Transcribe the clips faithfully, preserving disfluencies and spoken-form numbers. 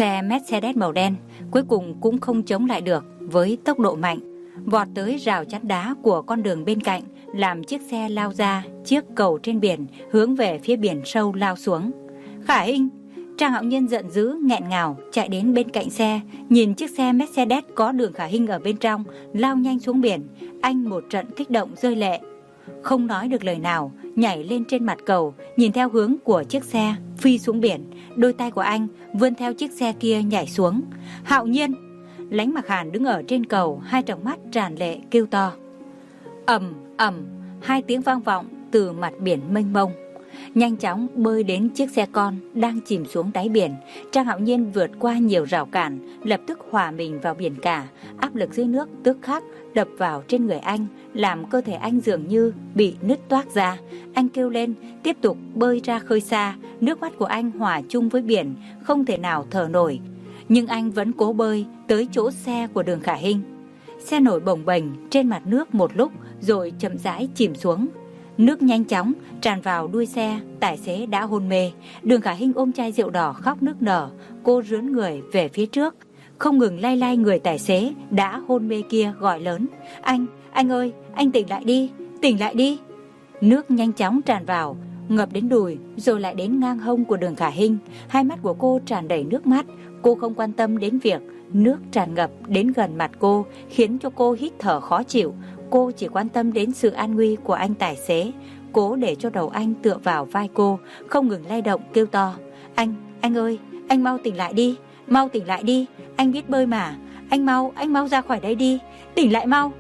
Xe Mercedes màu đen cuối cùng cũng không chống lại được với tốc độ mạnh, vọt tới rào chắn đá của con đường bên cạnh, làm chiếc xe lao ra chiếc cầu trên biển, hướng về phía biển sâu lao xuống. Khả Hinh! Trang Hạo Nhiên giận dữ nghẹn ngào chạy đến bên cạnh xe, nhìn chiếc xe Mercedes có Đường Khả Hinh ở bên trong lao nhanh xuống biển. Anh một trận kích động rơi lệ, không nói được lời nào, nhảy lên trên mặt cầu, nhìn theo hướng của chiếc xe phi xuống biển. Đôi tay của anh vươn theo chiếc xe kia nhảy xuống. Hạo Nhiên! Lánh Mặc Hàn đứng ở trên cầu, hai tròng mắt tràn lệ kêu to. Ầm ầm, hai tiếng vang vọng từ mặt biển mênh mông. Nhanh chóng bơi đến chiếc xe con đang chìm xuống đáy biển. Trang Hạo Nhiên vượt qua nhiều rào cản, lập tức hòa mình vào biển cả. Áp lực dưới nước tức khắc đập vào trên người anh, làm cơ thể anh dường như bị nứt toác ra. Anh kêu lên, tiếp tục bơi ra khơi xa. Nước mắt của anh hòa chung với biển, không thể nào thở nổi. Nhưng anh vẫn cố bơi tới chỗ xe của Đường Khả Hinh. Xe nổi bồng bềnh trên mặt nước một lúc rồi chậm rãi chìm xuống. Nước nhanh chóng tràn vào đuôi xe, tài xế đã hôn mê. Đường Khả Hinh ôm chai rượu đỏ khóc nức nở. Cô rướn người về phía trước, không ngừng lay lay người tài xế đã hôn mê kia, gọi lớn. Anh, anh ơi, anh tỉnh lại đi, tỉnh lại đi. Nước nhanh chóng tràn vào, ngập đến đùi, rồi lại đến ngang hông của Đường Khả Hinh. Hai mắt của cô tràn đầy nước mắt. Cô không quan tâm đến việc nước tràn ngập đến gần mặt cô, khiến cho cô hít thở khó chịu. Cô chỉ quan tâm đến sự an nguy của anh tài xế. Cố để cho đầu anh tựa vào vai cô, không ngừng lay động kêu to. Anh, anh ơi, anh mau tỉnh lại đi, mau tỉnh lại đi. Anh biết bơi mà, anh mau, anh mau ra khỏi đây đi, tỉnh lại mau.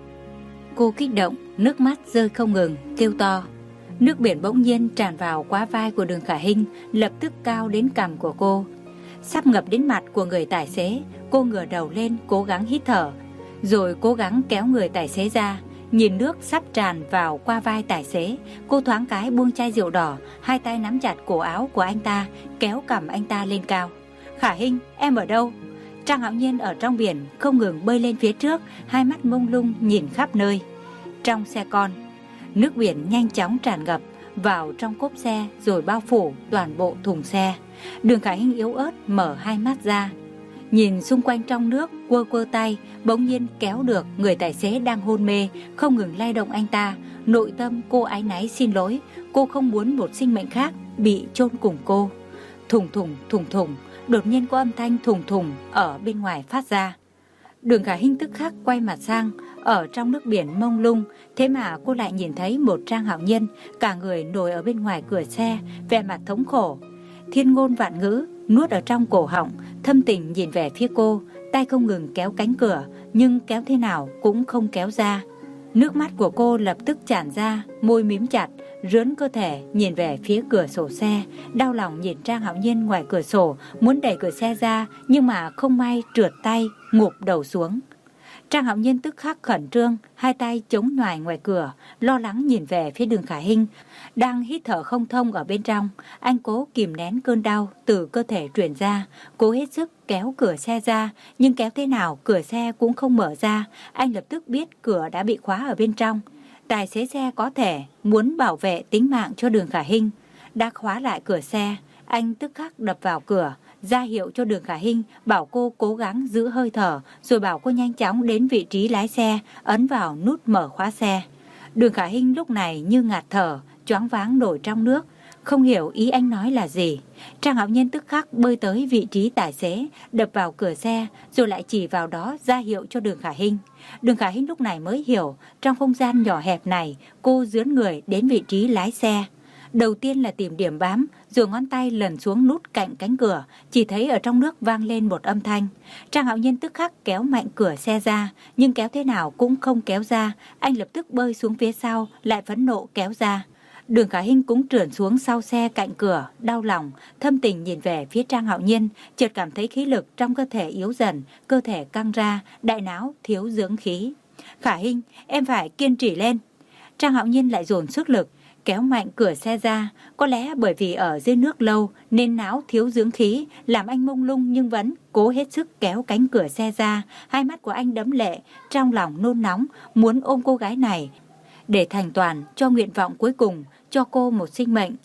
Cô kích động, nước mắt rơi không ngừng, kêu to. Nước biển bỗng nhiên tràn vào quá vai của Đường Khả Hinh, lập tức cao đến cằm của cô, sắp ngập đến mặt của người tài xế. Cô ngửa đầu lên, cố gắng hít thở, rồi cố gắng kéo người tài xế ra. Nhìn nước sắp tràn vào qua vai tài xế, cô thoáng cái buông chai rượu đỏ, hai tay nắm chặt cổ áo của anh ta, kéo cằm anh ta lên cao. Khả Hinh, em ở đâu? Trang Hạo Nhiên ở trong biển không ngừng bơi lên phía trước, hai mắt mông lung nhìn khắp nơi. Trong xe con, nước biển nhanh chóng tràn ngập vào trong cốp xe rồi bao phủ toàn bộ thùng xe. Đường Khả Hinh yếu ớt mở hai mắt ra, nhìn xung quanh trong nước, quơ quơ tay, bỗng nhiên kéo được người tài xế đang hôn mê, không ngừng lay động anh ta. Nội tâm cô áy náy xin lỗi, cô không muốn một sinh mệnh khác bị chôn cùng cô. Thùng thùng thùng thùng, đột nhiên có âm thanh thùng thùng ở bên ngoài phát ra. Đường Khả Hinh tức khắc quay mặt sang, ở trong nước biển mông lung, thế mà cô lại nhìn thấy một Trang Hạo Nhiên, cả người nổi ở bên ngoài cửa xe, vẻ mặt thống khổ. Thiên ngôn vạn ngữ nuốt ở trong cổ họng, thâm tình nhìn về phía cô, tay không ngừng kéo cánh cửa, nhưng kéo thế nào cũng không kéo ra. Nước mắt của cô lập tức tràn ra, môi mím chặt, rướn cơ thể nhìn về phía cửa sổ xe, đau lòng nhìn Trang Hạo Nhiên ngoài cửa sổ, muốn đẩy cửa xe ra nhưng mà không may trượt tay, ngụp đầu xuống. Trang Hạo Nhiên tức khắc khẩn trương, hai tay chống nhoài ngoài cửa, lo lắng nhìn về phía Đường Khả Hinh đang hít thở không thông ở bên trong. Anh cố kìm nén cơn đau từ cơ thể truyền ra, cố hết sức kéo cửa xe ra, nhưng kéo thế nào cửa xe cũng không mở ra. Anh lập tức biết cửa đã bị khóa ở bên trong. Tài xế xe có thể muốn bảo vệ tính mạng cho Đường Khả Hinh, đã khóa lại cửa xe. Anh tức khắc đập vào cửa, ra hiệu cho Đường Khả Hinh, bảo cô cố gắng giữ hơi thở, rồi bảo cô nhanh chóng đến vị trí lái xe, ấn vào nút mở khóa xe. Đường Khả Hinh lúc này như ngạt thở, choáng váng nổi trong nước, không hiểu ý anh nói là gì. Trang Hạo Nhiên tức khắc bơi tới vị trí tài xế, đập vào cửa xe, rồi lại chỉ vào đó ra hiệu cho Đường Khả Hinh. Đường Khả Hinh lúc này mới hiểu, trong không gian nhỏ hẹp này, cô dướn người đến vị trí lái xe. Đầu tiên là tìm điểm bám, rồi ngón tay lần xuống nút cạnh cánh cửa, chỉ thấy ở trong nước vang lên một âm thanh. Trang Hạo Nhiên tức khắc kéo mạnh cửa xe ra, nhưng kéo thế nào cũng không kéo ra. Anh lập tức bơi xuống phía sau, lại phẫn nộ kéo ra. Đường Khả Hinh cũng trườn xuống sau xe cạnh cửa, đau lòng, thâm tình nhìn về phía Trang Hạo Nhiên, chợt cảm thấy khí lực trong cơ thể yếu dần, cơ thể căng ra, đại não thiếu dưỡng khí. Khả Hinh, em phải kiên trì lên. Trang Hạo Nhiên lại dồn sức lực, kéo mạnh cửa xe ra. Có lẽ bởi vì ở dưới nước lâu nên não thiếu dưỡng khí, làm anh mông lung nhưng vẫn cố hết sức kéo cánh cửa xe ra. Hai mắt của anh đẫm lệ, trong lòng nôn nóng, muốn ôm cô gái này để thành toàn cho nguyện vọng cuối cùng, cho cô một sinh mệnh.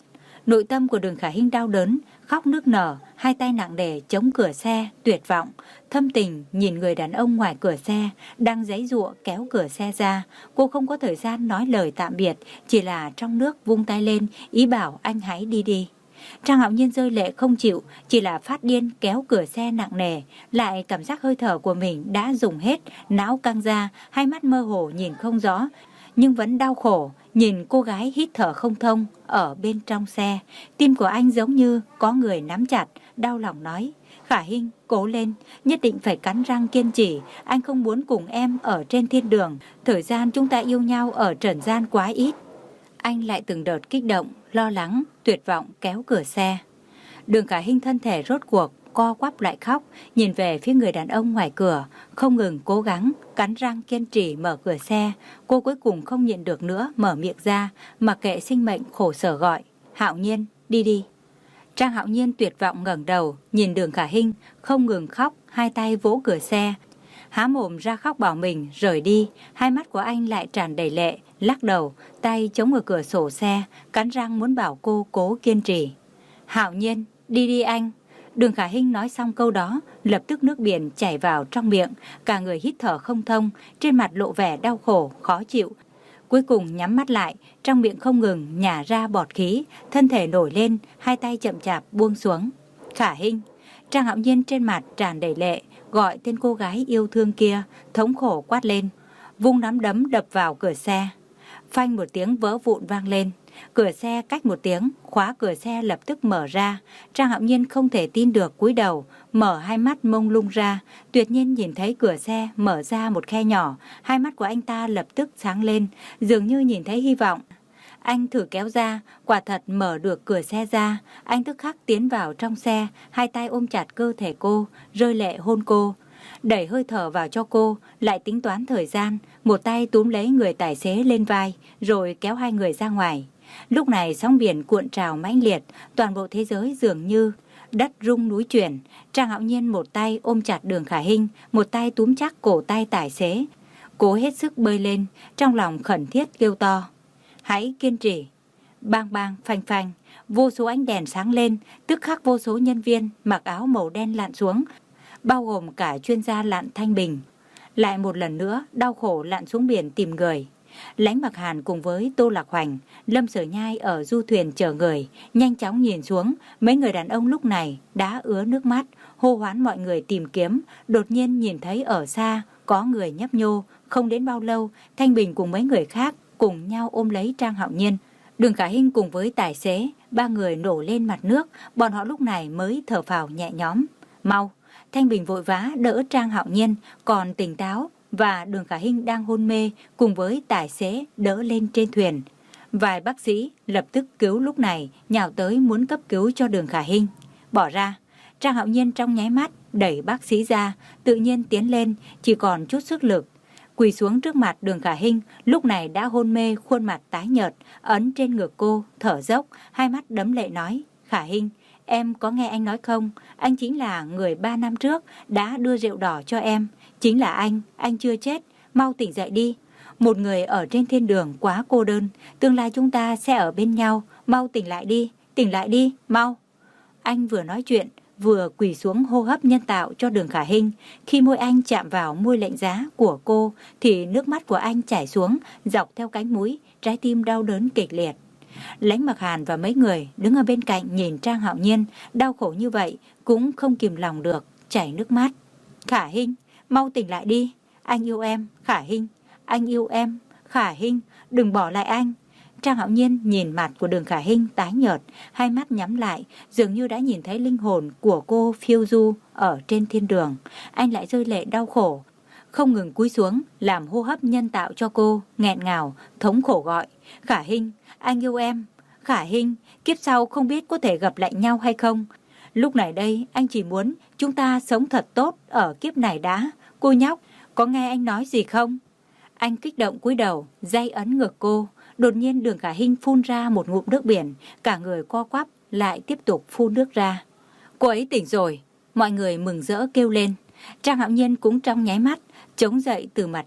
Nội tâm của Đường Khả Hinh đau đớn, khóc nức nở, hai tay nặng nề chống cửa xe, tuyệt vọng, thâm tình nhìn người đàn ông ngoài cửa xe đang giãy giụa kéo cửa xe ra. Cô không có thời gian nói lời tạm biệt, chỉ là trong nước vung tay lên ý bảo anh hãy đi đi. Trang Hạo Nhiên rơi lệ không chịu, chỉ là phát điên kéo cửa xe nặng nề, lại cảm giác hơi thở của mình đã dùng hết, não căng ra, hai mắt mơ hồ nhìn không rõ, nhưng vẫn đau khổ, nhìn cô gái hít thở không thông ở bên trong xe. Tim của anh giống như có người nắm chặt, đau lòng nói, Khả Hinh, cố lên, nhất định phải cắn răng kiên trì, anh không muốn cùng em ở trên thiên đường, thời gian chúng ta yêu nhau ở trần gian quá ít. Anh lại từng đợt kích động, lo lắng, tuyệt vọng kéo cửa xe. Đường Khả Hinh thân thể rốt cuộc co quắp lại khóc, nhìn về phía người đàn ông ngoài cửa, không ngừng cố gắng, cắn răng kiên trì mở cửa xe. Cô cuối cùng không nhịn được nữa, mở miệng ra, mặc kệ sinh mệnh khổ sở gọi, Hạo Nhiên, đi đi. Trang Hạo Nhiên tuyệt vọng ngẩng đầu, nhìn Đường Khả Hinh, không ngừng khóc, hai tay vỗ cửa xe, há mồm ra khóc bảo mình rời đi. Hai mắt của anh lại tràn đầy lệ, lắc đầu, tay chống ở cửa sổ xe, cắn răng muốn bảo cô cố kiên trì. Hạo Nhiên, đi đi anh. Đường Khả Hinh nói xong câu đó, lập tức nước biển chảy vào trong miệng, cả người hít thở không thông, trên mặt lộ vẻ đau khổ, khó chịu. Cuối cùng nhắm mắt lại, trong miệng không ngừng nhả ra bọt khí, thân thể nổi lên, hai tay chậm chạp buông xuống. Khả Hinh. Trang Hạo Nhiên trên mặt tràn đầy lệ, gọi tên cô gái yêu thương kia, thống khổ quát lên, vung nắm đấm đập vào cửa xe. Phanh một tiếng vỡ vụn vang lên, cửa xe cách một tiếng, khóa cửa xe lập tức mở ra. Trang Hạo Nhiên không thể tin được, cúi đầu, mở hai mắt mông lung ra, tuyệt nhiên nhìn thấy cửa xe mở ra một khe nhỏ, hai mắt của anh ta lập tức sáng lên, dường như nhìn thấy hy vọng. Anh thử kéo ra, quả thật mở được cửa xe ra, anh tức khắc tiến vào trong xe, hai tay ôm chặt cơ thể cô, rơi lệ hôn cô, đẩy hơi thở vào cho cô, lại tính toán thời gian, một tay túm lấy người tài xế lên vai, rồi kéo hai người ra ngoài. Lúc này sóng biển cuộn trào mãnh liệt, toàn bộ thế giới dường như đất rung núi chuyển. Trang Hạo Nhiên một tay ôm chặt Đường Khả Hinh, một tay túm chắc cổ tay tài xế, cố hết sức bơi lên, trong lòng khẩn thiết kêu to, hãy kiên trì. Bang bang phanh phanh, vô số ánh đèn sáng lên, tức khắc vô số nhân viên mặc áo màu đen lặn xuống, bao gồm cả chuyên gia lặn Thanh Bình, lại một lần nữa đau khổ lặn xuống biển tìm người. Lãnh Mặc Hàn cùng với Tô Lạc Hoành, Lâm Sở Nhai ở du thuyền chờ người, nhanh chóng nhìn xuống, mấy người đàn ông lúc này đã ứa nước mắt, hô hoán mọi người tìm kiếm. Đột nhiên nhìn thấy ở xa có người nhấp nhô, không đến bao lâu, Thanh Bình cùng mấy người khác cùng nhau ôm lấy Trang Hạo Nhiên. Đường Khả Hinh cùng với tài xế, ba người nổ lên mặt nước, bọn họ lúc này mới thở phào nhẹ nhõm. Mau! Thanh Bình vội vã đỡ Trang Hạo Nhiên còn tỉnh táo và Đường Khả Hinh đang hôn mê cùng với tài xế đỡ lên trên thuyền. Vài bác sĩ lập tức cứu lúc này nhào tới muốn cấp cứu cho Đường Khả Hinh. Bỏ ra, Trang Hạo Nhiên trong nháy mắt đẩy bác sĩ ra, tự nhiên tiến lên, chỉ còn chút sức lực, quỳ xuống trước mặt Đường Khả Hinh, lúc này đã hôn mê, khuôn mặt tái nhợt, ấn trên ngực cô, thở dốc, hai mắt đẫm lệ nói, Khả Hinh, em có nghe anh nói không? Anh chính là người ba năm trước đã đưa rượu đỏ cho em. Chính là anh, anh chưa chết, mau tỉnh dậy đi. Một người ở trên thiên đường quá cô đơn, tương lai chúng ta sẽ ở bên nhau, mau tỉnh lại đi, tỉnh lại đi, mau. Anh vừa nói chuyện, vừa quỳ xuống hô hấp nhân tạo cho Đường Khả Hinh. Khi môi anh chạm vào môi lạnh giá của cô, thì nước mắt của anh chảy xuống, dọc theo cánh mũi, trái tim đau đớn kịch liệt. Lãnh Mặc Hàn và mấy người đứng ở bên cạnh nhìn Trang Hạo Nhiên đau khổ như vậy cũng không kìm lòng được, chảy nước mắt. Khả Hinh, mau tỉnh lại đi, anh yêu em, Khả Hinh, anh yêu em, Khả Hinh, đừng bỏ lại anh. Trang Hạo Nhiên nhìn mặt của Đường Khả Hinh tái nhợt, hai mắt nhắm lại, dường như đã nhìn thấy linh hồn của cô phiêu du ở trên thiên đường. Anh lại rơi lệ đau khổ, không ngừng cúi xuống làm hô hấp nhân tạo cho cô, nghẹn ngào, thống khổ gọi, Khả Hinh, anh yêu em, Khả Hinh, kiếp sau không biết có thể gặp lại nhau hay không. Lúc này đây anh chỉ muốn chúng ta sống thật tốt ở kiếp này đã. Cô nhóc, có nghe anh nói gì không? Anh kích động cúi đầu, day ấn ngực cô. Đột nhiên Đường Khả Hinh phun ra một ngụm nước biển, cả người co quắp lại tiếp tục phun nước ra. Cô ấy tỉnh rồi, mọi người mừng rỡ kêu lên. Trang Hạo Nhiên cũng trong nháy mắt chống dậy từ mặt đất,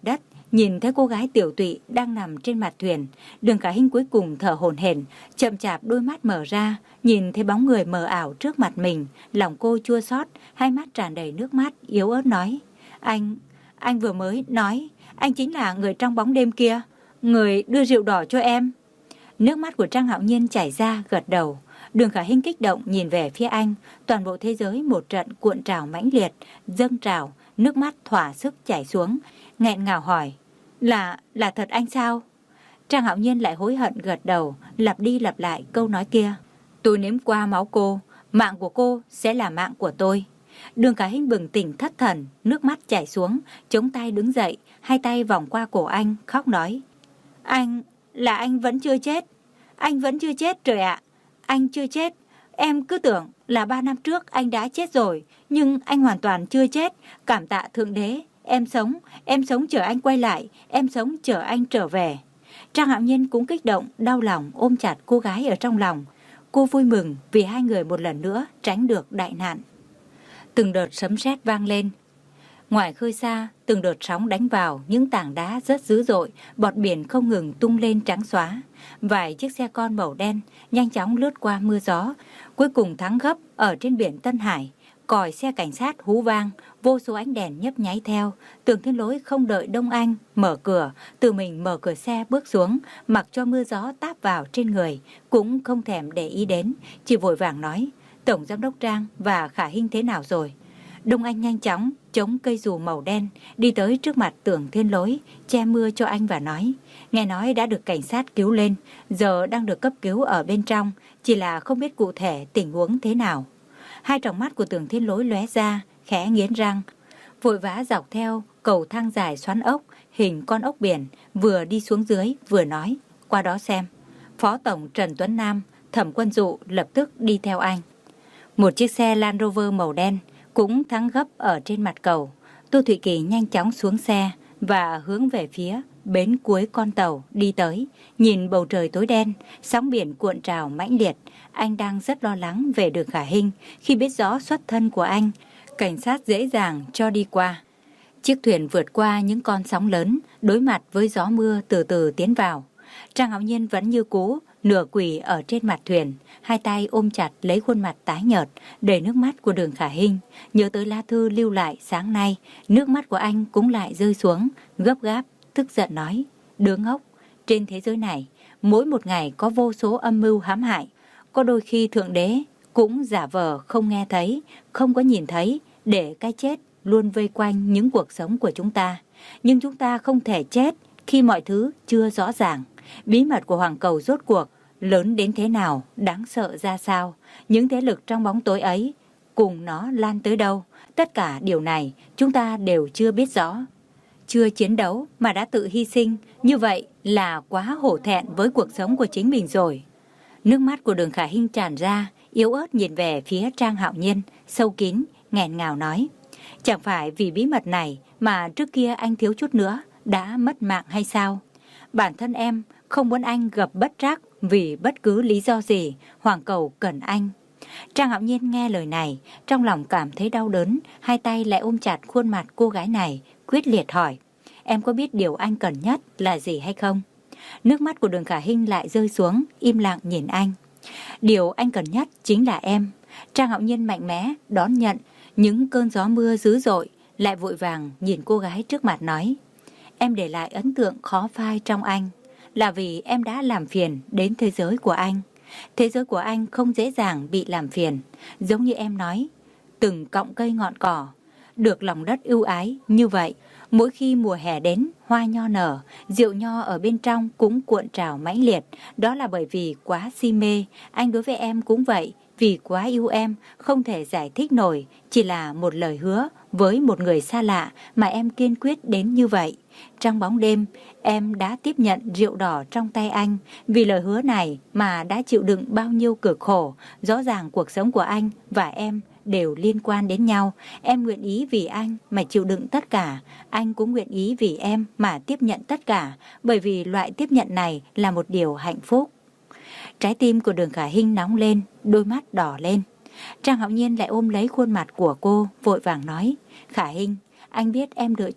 Nhìn thấy cô gái tiểu tụy đang nằm trên mặt thuyền, Đường Khả Hinh cuối cùng thở hổn hển, chậm chạp đôi mắt mở ra, nhìn thấy bóng người mờ ảo trước mặt mình, lòng cô chua xót, hai mắt tràn đầy nước mắt, yếu ớt nói: "Anh, anh vừa mới nói, anh chính là người trong bóng đêm kia, người đưa rượu đỏ cho em." Nước mắt của Trang Hạo Nhiên chảy ra, gật đầu. Đường Khả Hinh kích động nhìn về phía anh, toàn bộ thế giới một trận cuộn trào mãnh liệt, dâng trào, nước mắt thỏa sức chảy xuống, nghẹn ngào hỏi: Là, là thật anh sao? Trang Hạo Nhiên lại hối hận gật đầu, lặp đi lặp lại câu nói kia: "Tôi nếm qua máu cô, mạng của cô sẽ là mạng của tôi." Đường Khả Hinh bừng tỉnh thất thần, nước mắt chảy xuống, chống tay đứng dậy, hai tay vòng qua cổ anh, khóc nói: "Anh, là anh vẫn chưa chết. Anh vẫn chưa chết trời ạ. Anh chưa chết. Em cứ tưởng là ba năm trước anh đã chết rồi, nhưng anh hoàn toàn chưa chết. Cảm tạ Thượng Đế. Em sống, em sống chờ anh quay lại, em sống chờ anh trở về." Trang Hạo Nhiên cũng kích động, đau lòng ôm chặt cô gái ở trong lòng. Cô vui mừng vì hai người một lần nữa tránh được đại nạn. Từng đợt sấm sét vang lên. Ngoài khơi xa, từng đợt sóng đánh vào những tảng đá rất dữ dội, bọt biển không ngừng tung lên trắng xóa. Vài chiếc xe con màu đen nhanh chóng lướt qua mưa gió, cuối cùng thắng gấp ở trên biển Tân Hải. Còi xe cảnh sát hú vang, vô số ánh đèn nhấp nháy theo. Tưởng Thiên Lỗi không đợi Đông Anh mở cửa, tự mình mở cửa xe bước xuống, mặc cho mưa gió táp vào trên người, cũng không thèm để ý đến, chỉ vội vàng nói: "Tổng giám đốc Trang và Khả Hinh thế nào rồi?" Đông Anh nhanh chóng chống cây dù màu đen đi tới trước mặt Tưởng Thiên Lỗi, che mưa cho anh và nói: "Nghe nói đã được cảnh sát cứu lên, giờ đang được cấp cứu ở bên trong, chỉ là không biết cụ thể tình huống thế nào." Hai tròng mắt của Tưởng Thiên Lỗi lóe ra, khẽ nghiến răng, vội vã dọc theo cầu thang dài xoắn ốc, hình con ốc biển, vừa đi xuống dưới vừa nói: "Qua đó xem." Phó tổng Trần Tuấn Nam, Thẩm Quân Dụ lập tức đi theo anh. Một chiếc xe Land Rover màu đen cũng thắng gấp ở trên mặt cầu. Tô Thụy Kỳ nhanh chóng xuống xe và hướng về phía bến cuối con tàu đi tới. Nhìn bầu trời tối đen, sóng biển cuộn trào mãnh liệt, anh đang rất lo lắng về Đường Khả Hinh. Khi biết rõ xuất thân của anh, cảnh sát dễ dàng cho đi qua. Chiếc thuyền vượt qua những con sóng lớn, đối mặt với gió mưa từ từ tiến vào. Trang Hạo Nhiên vẫn như cũ, nửa quỳ ở trên mặt thuyền, hai tay ôm chặt lấy khuôn mặt tái nhợt, đầy nước mắt của Đường Khả Hinh. Nhớ tới lá thư lưu lại sáng nay, nước mắt của anh cũng lại rơi xuống, gấp gáp, tức giận nói: "Đứa ngốc, trên thế giới này, mỗi một ngày có vô số âm mưu hãm hại. Có đôi khi Thượng Đế cũng giả vờ không nghe thấy, không có nhìn thấy, để cái chết luôn vây quanh những cuộc sống của chúng ta. Nhưng chúng ta không thể chết khi mọi thứ chưa rõ ràng. Bí mật của Hoàng Cầu rốt cuộc lớn đến thế nào, đáng sợ ra sao, những thế lực trong bóng tối ấy cùng nó lan tới đâu, tất cả điều này chúng ta đều chưa biết rõ. Chưa chiến đấu mà đã tự hy sinh, như vậy là quá hổ thẹn với cuộc sống của chính mình rồi." Nước mắt của Đường Khả Hinh tràn ra, yếu ớt nhìn về phía Trang Hạo Nhiên, sâu kín, nghẹn ngào nói: "Chẳng phải vì bí mật này mà trước kia anh thiếu chút nữa đã mất mạng hay sao? Bản thân em không muốn anh gặp bất trắc vì bất cứ lý do gì, Hoàng Cầu cần anh." Trang Hạo Nhiên nghe lời này, trong lòng cảm thấy đau đớn, hai tay lại ôm chặt khuôn mặt cô gái này, quyết liệt hỏi: "Em có biết điều anh cần nhất là gì hay không?" Nước mắt của Đường Khả Hinh lại rơi xuống, im lặng nhìn anh. "Điều anh cần nhất chính là em." Trang Hạo Nhiên mạnh mẽ đón nhận những cơn gió mưa dữ dội, lại vội vàng nhìn cô gái trước mặt nói: "Em để lại ấn tượng khó phai trong anh, là vì em đã làm phiền đến thế giới của anh. Thế giới của anh không dễ dàng bị làm phiền. Giống như em nói, từng cọng cây ngọn cỏ, được lòng đất ưu ái như vậy. Mỗi khi mùa hè đến, hoa nho nở, rượu nho ở bên trong cũng cuộn trào mãnh liệt. Đó là bởi vì quá si mê. Anh đối với em cũng vậy, vì quá yêu em, không thể giải thích nổi. Chỉ là một lời hứa với một người xa lạ mà em kiên quyết đến như vậy. Trong bóng đêm, em đã tiếp nhận rượu đỏ trong tay anh. Vì lời hứa này mà đã chịu đựng bao nhiêu cực khổ. Rõ ràng cuộc sống của anh và em đều liên quan đến nhau. Em nguyện ý vì anh mà chịu đựng tất cả. Anh cũng nguyện ý vì em mà tiếp nhận tất cả. Bởi vì loại tiếp nhận này là một điều hạnh phúc." Trái tim của Đường Khả Hinh nóng lên, đôi mắt đỏ lên. Trang Hạo Nhiên lại ôm lấy khuôn mặt của cô, vội vàng nói: "Khả Hinh, anh biết em lựa chọn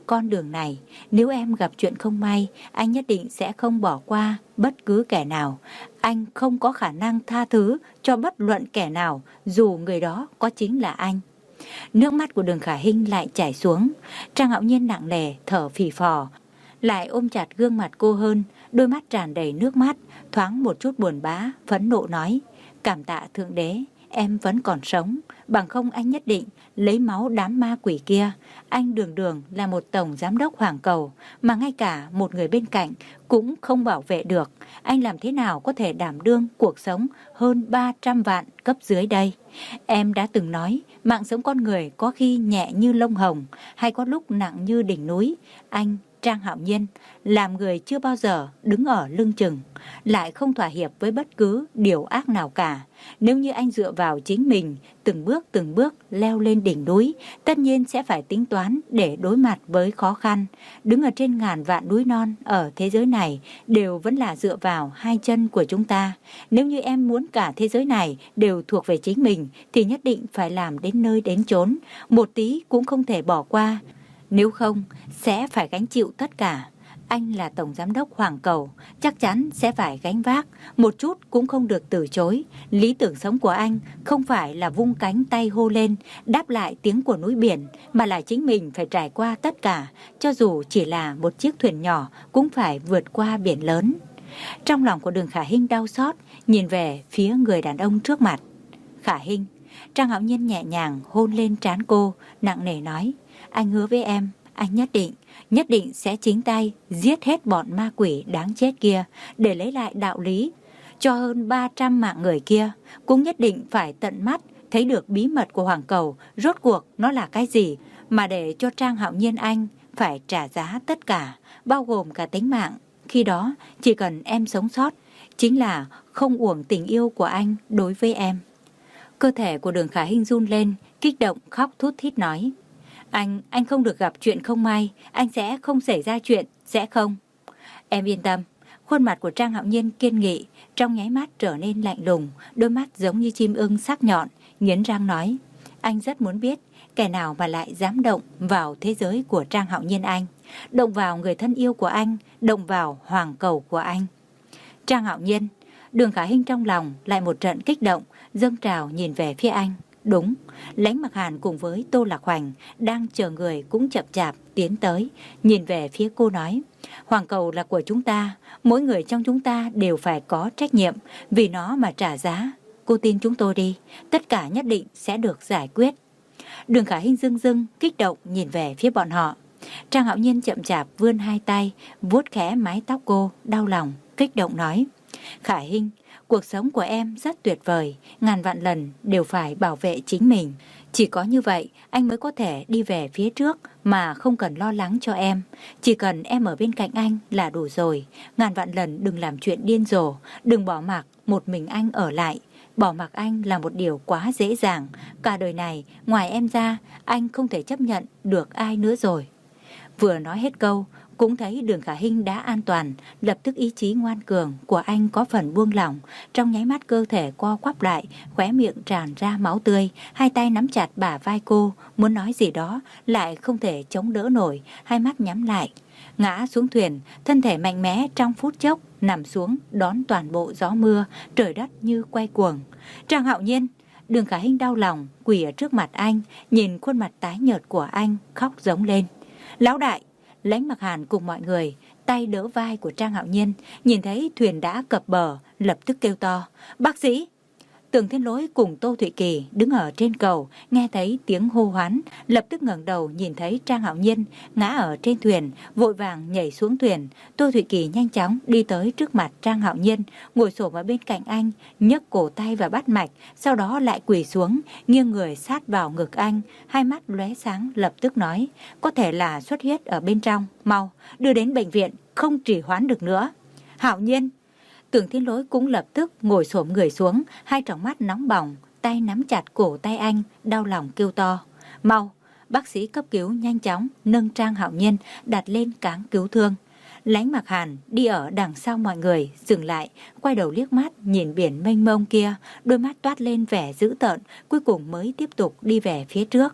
con đường này. Nếu em gặp chuyện không may, anh nhất định sẽ không bỏ qua bất cứ kẻ nào. Anh không có khả năng tha thứ cho bất luận kẻ nào, dù người đó có chính là anh. Nước mắt của Đường Khả Hinh lại chảy xuống. Trang Hạo Nhiên nặng nề thở phì phò, lại ôm chặt gương mặt cô hơn, đôi mắt tràn đầy nước mắt, thoáng một chút buồn bã, phẫn nộ nói: cảm tạ Thượng Đế, em vẫn còn sống, bằng không anh nhất định lấy máu đám ma quỷ kia. Anh đường đường là một tổng giám đốc Hoàng Cầu, mà ngay cả một người bên cạnh cũng không bảo vệ được. Anh làm thế nào có thể đảm đương cuộc sống hơn ba trăm vạn cấp dưới đây? Em đã từng nói, mạng sống con người có khi nhẹ như lông hồng, hay có lúc nặng như đỉnh núi. Anh Trang Hạo Nhiên làm người chưa bao giờ đứng ở lưng chừng, lại không thỏa hiệp với bất cứ điều ác nào cả. Nếu như anh dựa vào chính mình, từng bước từng bước leo lên đỉnh núi, tất nhiên sẽ phải tính toán để đối mặt với khó khăn. Đứng ở trên ngàn vạn núi non ở thế giới này đều vẫn là dựa vào hai chân của chúng ta. Nếu như em muốn cả thế giới này đều thuộc về chính mình, thì nhất định phải làm đến nơi đến chốn, một tí cũng không thể bỏ qua. Nếu không, sẽ phải gánh chịu tất cả. Anh là tổng giám đốc Hoàng Cầu, chắc chắn sẽ phải gánh vác, một chút cũng không được từ chối. Lý tưởng sống của anh không phải là vung cánh tay hô lên, đáp lại tiếng của núi biển, mà là chính mình phải trải qua tất cả, cho dù chỉ là một chiếc thuyền nhỏ cũng phải vượt qua biển lớn. Trong lòng của Đường Khả Hinh đau xót, nhìn về phía người đàn ông trước mặt. Khả Hinh, Trang Hạo Nhiên nhẹ nhàng hôn lên trán cô, nặng nề nói: anh hứa với em, anh nhất định, nhất định sẽ chính tay giết hết bọn ma quỷ đáng chết kia để lấy lại đạo lý cho hơn ba trăm mạng người kia. Cũng nhất định phải tận mắt thấy được bí mật của Hoàng Cầu, rốt cuộc nó là cái gì, mà để cho Trang Hạo Nhiên anh phải trả giá tất cả, bao gồm cả tính mạng. Khi đó, chỉ cần em sống sót, chính là không uổng tình yêu của anh đối với em. Cơ thể của Đường Khả Hinh run lên, kích động khóc thút thít nói: Anh, anh không được gặp chuyện không may, anh sẽ không xảy ra chuyện, sẽ không? Em yên tâm. Khuôn mặt của Trang Hạo Nhiên kiên nghị, trong nháy mắt trở nên lạnh lùng, đôi mắt giống như chim ưng sắc nhọn, nghiến răng nói: anh rất muốn biết kẻ nào mà lại dám động vào thế giới của Trang Hạo Nhiên anh, động vào người thân yêu của anh, động vào Hoàng Cầu của anh. Trang Hạo Nhiên, Đường Khả Hinh trong lòng lại một trận kích động, dâng trào nhìn về phía anh. Đúng, Lãnh Mặc Hàn cùng với Tô Lạc Hoành đang chờ người cũng chậm chạp tiến tới, nhìn về phía cô nói: Hoàng Cầu là của chúng ta, mỗi người trong chúng ta đều phải có trách nhiệm vì nó mà trả giá. Cô tin chúng tôi đi, tất cả nhất định sẽ được giải quyết. Đường Khả Hinh dưng dưng kích động nhìn về phía bọn họ. Trang Hạo Nhiên chậm chạp vươn hai tay vuốt khẽ mái tóc cô, đau lòng kích động nói: Khả Hinh, cuộc sống của em rất tuyệt vời, ngàn vạn lần đều phải bảo vệ chính mình. Chỉ có như vậy anh mới có thể đi về phía trước mà không cần lo lắng cho em. Chỉ cần em ở bên cạnh anh là đủ rồi. Ngàn vạn lần đừng làm chuyện điên rồ, đừng bỏ mặc một mình anh ở lại. Bỏ mặc anh là một điều quá dễ dàng. Cả đời này ngoài em ra anh không thể chấp nhận được ai nữa rồi. Vừa nói hết câu, cũng thấy Đường Khả Hinh đã an toàn, lập tức ý chí ngoan cường của anh có phần buông lỏng, trong nháy mắt cơ thể co quắp lại, khóe miệng tràn ra máu tươi, hai tay nắm chặt bả vai cô, muốn nói gì đó lại không thể chống đỡ nổi, hai mắt nhắm lại, ngã xuống thuyền, thân thể mạnh mẽ trong phút chốc nằm xuống đón toàn bộ gió mưa, trời đất như quay cuồng. Trang Hạo Nhiên, Đường Khả Hinh đau lòng quỳ ở trước mặt anh, nhìn khuôn mặt tái nhợt của anh, khóc giống lên. Lão đại! Lãnh Mặc Hàn cùng mọi người tay đỡ vai của Trang Hạo Nhiên, nhìn thấy thuyền đã cập bờ, lập tức kêu to: Bác sĩ! Tường Thiên Lỗi cùng Tô Thụy Kỳ đứng ở trên cầu, nghe thấy tiếng hô hoán, lập tức ngẩng đầu nhìn thấy Trang Hạo Nhiên ngã ở trên thuyền, vội vàng nhảy xuống thuyền. Tô Thụy Kỳ nhanh chóng đi tới trước mặt Trang Hạo Nhiên, ngồi xổm ở bên cạnh anh, nhấc cổ tay và bắt mạch, sau đó lại quỳ xuống, nghiêng người sát vào ngực anh, hai mắt lóe sáng, lập tức nói: Có thể là xuất huyết ở bên trong, mau đưa đến bệnh viện, không trì hoãn được nữa. Hạo Nhiên! Tưởng Thiên Lỗi cũng lập tức ngồi xổm người xuống, hai tròng mắt nóng bỏng, tay nắm chặt cổ tay anh, đau lòng kêu to: Mau! Bác sĩ cấp cứu nhanh chóng nâng Trang Hạo Nhiên đặt lên cáng cứu thương. Lãnh Mặc Hàn đi ở đằng sau mọi người, dừng lại, quay đầu liếc mắt nhìn biển mênh mông kia, đôi mắt toát lên vẻ dữ tợn, cuối cùng mới tiếp tục đi về phía trước.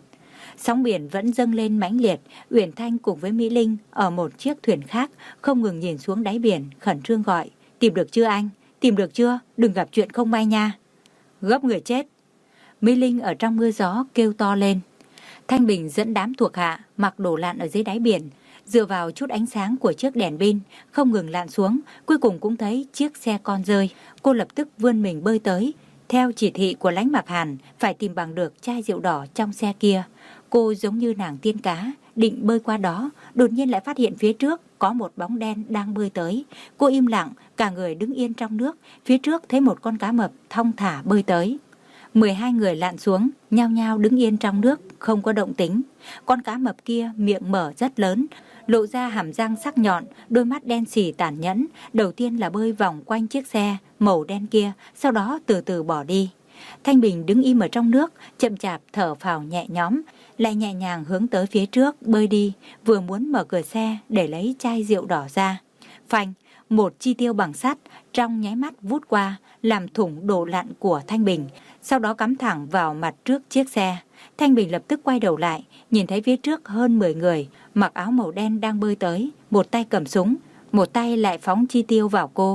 Sóng biển vẫn dâng lên mãnh liệt. Uyển Thanh cùng với Mỹ Linh ở một chiếc thuyền khác không ngừng nhìn xuống đáy biển, khẩn trương gọi: tìm được chưa anh? Tìm được chưa? Đừng gặp chuyện không may nha. Gấp người chết. Mỹ Linh ở trong mưa gió kêu to lên. Thanh Bình dẫn đám thuộc hạ mặc đồ lặn ở dưới đáy biển, dựa vào chút ánh sáng của chiếc đèn pin không ngừng lặn xuống. Cuối cùng cũng thấy chiếc xe con rơi. Cô lập tức vươn mình bơi tới. Theo chỉ thị của Lãnh Mặc Hàn, phải tìm bằng được chai rượu đỏ trong xe kia. Cô giống như nàng tiên cá, định bơi qua đó, đột nhiên lại phát hiện phía trước có một bóng đen đang bơi tới. Cô im lặng, cả người đứng yên trong nước. Phía trước thấy một con cá mập thong thả bơi tới. mười hai người lặn xuống, nhao nhao đứng yên trong nước, không có động tĩnh. Con cá mập kia miệng mở rất lớn, lộ ra hàm răng sắc nhọn, đôi mắt đen sì tàn nhẫn. Đầu tiên là bơi vòng quanh chiếc xe màu đen kia, sau đó từ từ bỏ đi. Thanh Bình đứng im ở trong nước, chậm chạp thở phào nhẹ nhõm, lại nhẹ nhàng hướng tới phía trước bơi đi, vừa muốn mở cửa xe để lấy chai rượu đỏ ra. Phanh, một chi tiêu bằng sắt trong nháy mắt vút qua, làm thủng đồ lặn của Thanh Bình, sau đó cắm thẳng vào mặt trước chiếc xe. Thanh Bình lập tức quay đầu lại, nhìn thấy phía trước hơn mười người, mặc áo màu đen đang bơi tới, một tay cầm súng, một tay lại phóng chi tiêu vào cô.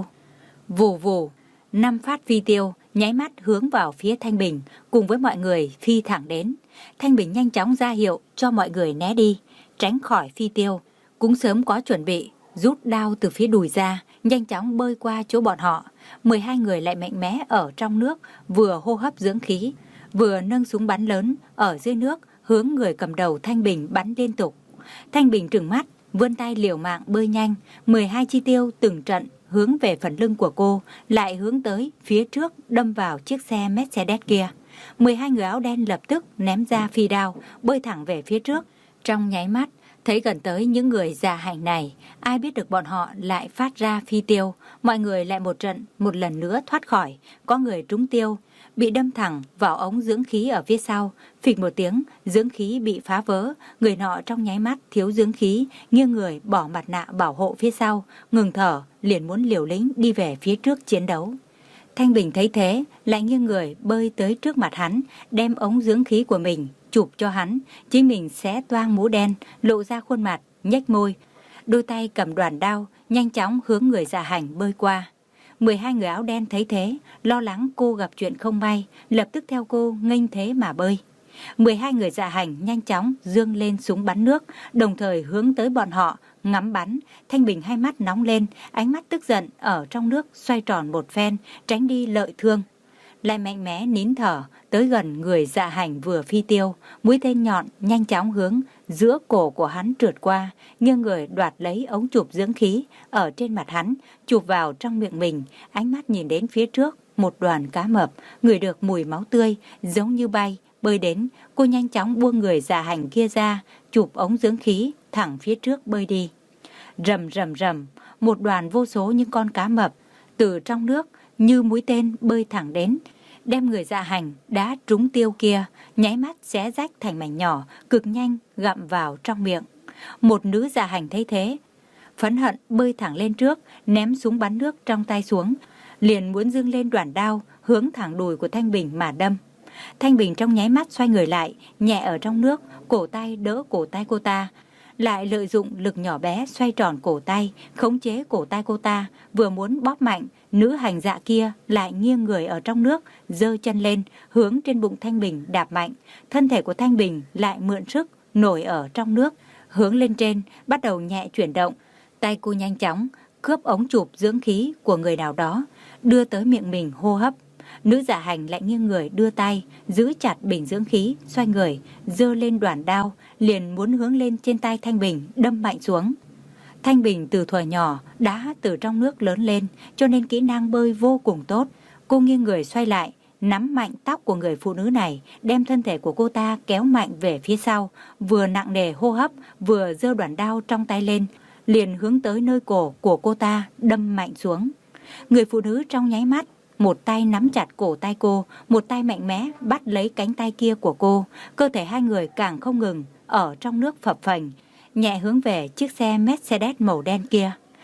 Vù vù, năm phát phi tiêu nháy mắt hướng vào phía Thanh Bình, cùng với mọi người phi thẳng đến. Thanh Bình nhanh chóng ra hiệu cho mọi người né đi, tránh khỏi phi tiêu. Cũng sớm có chuẩn bị, rút đao từ phía đùi ra, nhanh chóng bơi qua chỗ bọn họ. mười hai người lại mạnh mẽ ở trong nước, vừa hô hấp dưỡng khí, vừa nâng súng bắn lớn ở dưới nước, hướng người cầm đầu Thanh Bình bắn liên tục. Thanh Bình trừng mắt, vươn tay liều mạng bơi nhanh. mười hai chi tiêu từng trận hướng về phần lưng của cô, lại hướng tới phía trước đâm vào chiếc xe Mercedes kia. mười hai người áo đen lập tức ném ra phi đao, bơi thẳng về phía trước. Trong nháy mắt, thấy gần tới những người già hành này, ai biết được bọn họ lại phát ra phi tiêu. Mọi người lại một trận, một lần nữa thoát khỏi. Có người trúng tiêu, bị đâm thẳng vào ống dưỡng khí ở phía sau. Phịch một tiếng, dưỡng khí bị phá vỡ. Người nọ trong nháy mắt thiếu dưỡng khí, nghiêng người bỏ mặt nạ bảo hộ phía sau, ngừng thở, liền muốn liều lĩnh đi về phía trước chiến đấu. Thanh Bình thấy thế, lại nghiêng người bơi tới trước mặt hắn, đem ống dưỡng khí của mình chụp cho hắn. Chính mình xé toang mũ đen, lộ ra khuôn mặt, nhếch môi, đôi tay cầm đoàn đao, nhanh chóng hướng người dạ hành bơi qua. mười hai người áo đen thấy thế, lo lắng cô gặp chuyện không may, lập tức theo cô nghênh thế mà bơi. mười hai người dạ hành nhanh chóng giương lên súng bắn nước, đồng thời hướng tới bọn họ ngắm bắn. Thanh Bình hai mắt nóng lên, ánh mắt tức giận ở trong nước xoay tròn một phen, tránh đi lợi thương. Lại mạnh mẽ nín thở, tới gần người dạ hành vừa phi tiêu, mũi tên nhọn nhanh chóng hướng giữa cổ của hắn trượt qua, nghiêng người đoạt lấy ống chụp dưỡng khí ở trên mặt hắn, chụp vào trong miệng mình. Ánh mắt nhìn đến phía trước, một đoàn cá mập, ngửi được mùi máu tươi, giống như bay, bơi đến. Cô nhanh chóng buông người dạ hành kia ra, chụp ống dưỡng khí, thẳng phía trước bơi đi. Rầm rầm rầm, một đoàn vô số những con cá mập từ trong nước như mũi tên bơi thẳng đến, đem người dạ hành đã trúng tiêu kia nháy mắt xé rách thành mảnh nhỏ, cực nhanh gặm vào trong miệng. Một nữ dạ hành thấy thế, phẫn hận bơi thẳng lên trước, ném súng bắn nước trong tay xuống, liền muốn giương lên đoàn đao hướng thẳng đùi của Thanh Bình mà đâm. Thanh Bình trong nháy mắt xoay người lại, nhẹ ở trong nước, cổ tay đỡ cổ tay cô ta, lại lợi dụng lực nhỏ bé xoay tròn cổ tay, khống chế cổ tay cô ta, vừa muốn bóp mạnh, nữ hành dạ kia lại nghiêng người ở trong nước, giơ chân lên, hướng trên bụng Thanh Bình đạp mạnh. Thân thể của Thanh Bình lại mượn sức, nổi ở trong nước, hướng lên trên, bắt đầu nhẹ chuyển động. Tay cô nhanh chóng cướp ống chụp dưỡng khí của người nào đó, đưa tới miệng mình hô hấp. Nữ dạ hành lại nghiêng người đưa tay, giữ chặt bình dưỡng khí, xoay người, giơ lên đoàn đao, liền muốn hướng lên trên tay Thanh Bình, đâm mạnh xuống. Thanh Bình từ thuở nhỏ đã từ trong nước lớn lên, cho nên kỹ năng bơi vô cùng tốt. Cô nghiêng người xoay lại, nắm mạnh tóc của người phụ nữ này, đem thân thể của cô ta kéo mạnh về phía sau, vừa nặng nề hô hấp, vừa giơ đoàn đao trong tay lên, liền hướng tới nơi cổ của cô ta, đâm mạnh xuống. Người phụ nữ trong nháy mắt, một tay nắm chặt cổ tay cô, một tay mạnh mẽ bắt lấy cánh tay kia của cô. Cơ thể hai người càng không ngừng ở trong nước phập phồng, nhẹ hướng về chiếc xe Mercedes màu đen kia.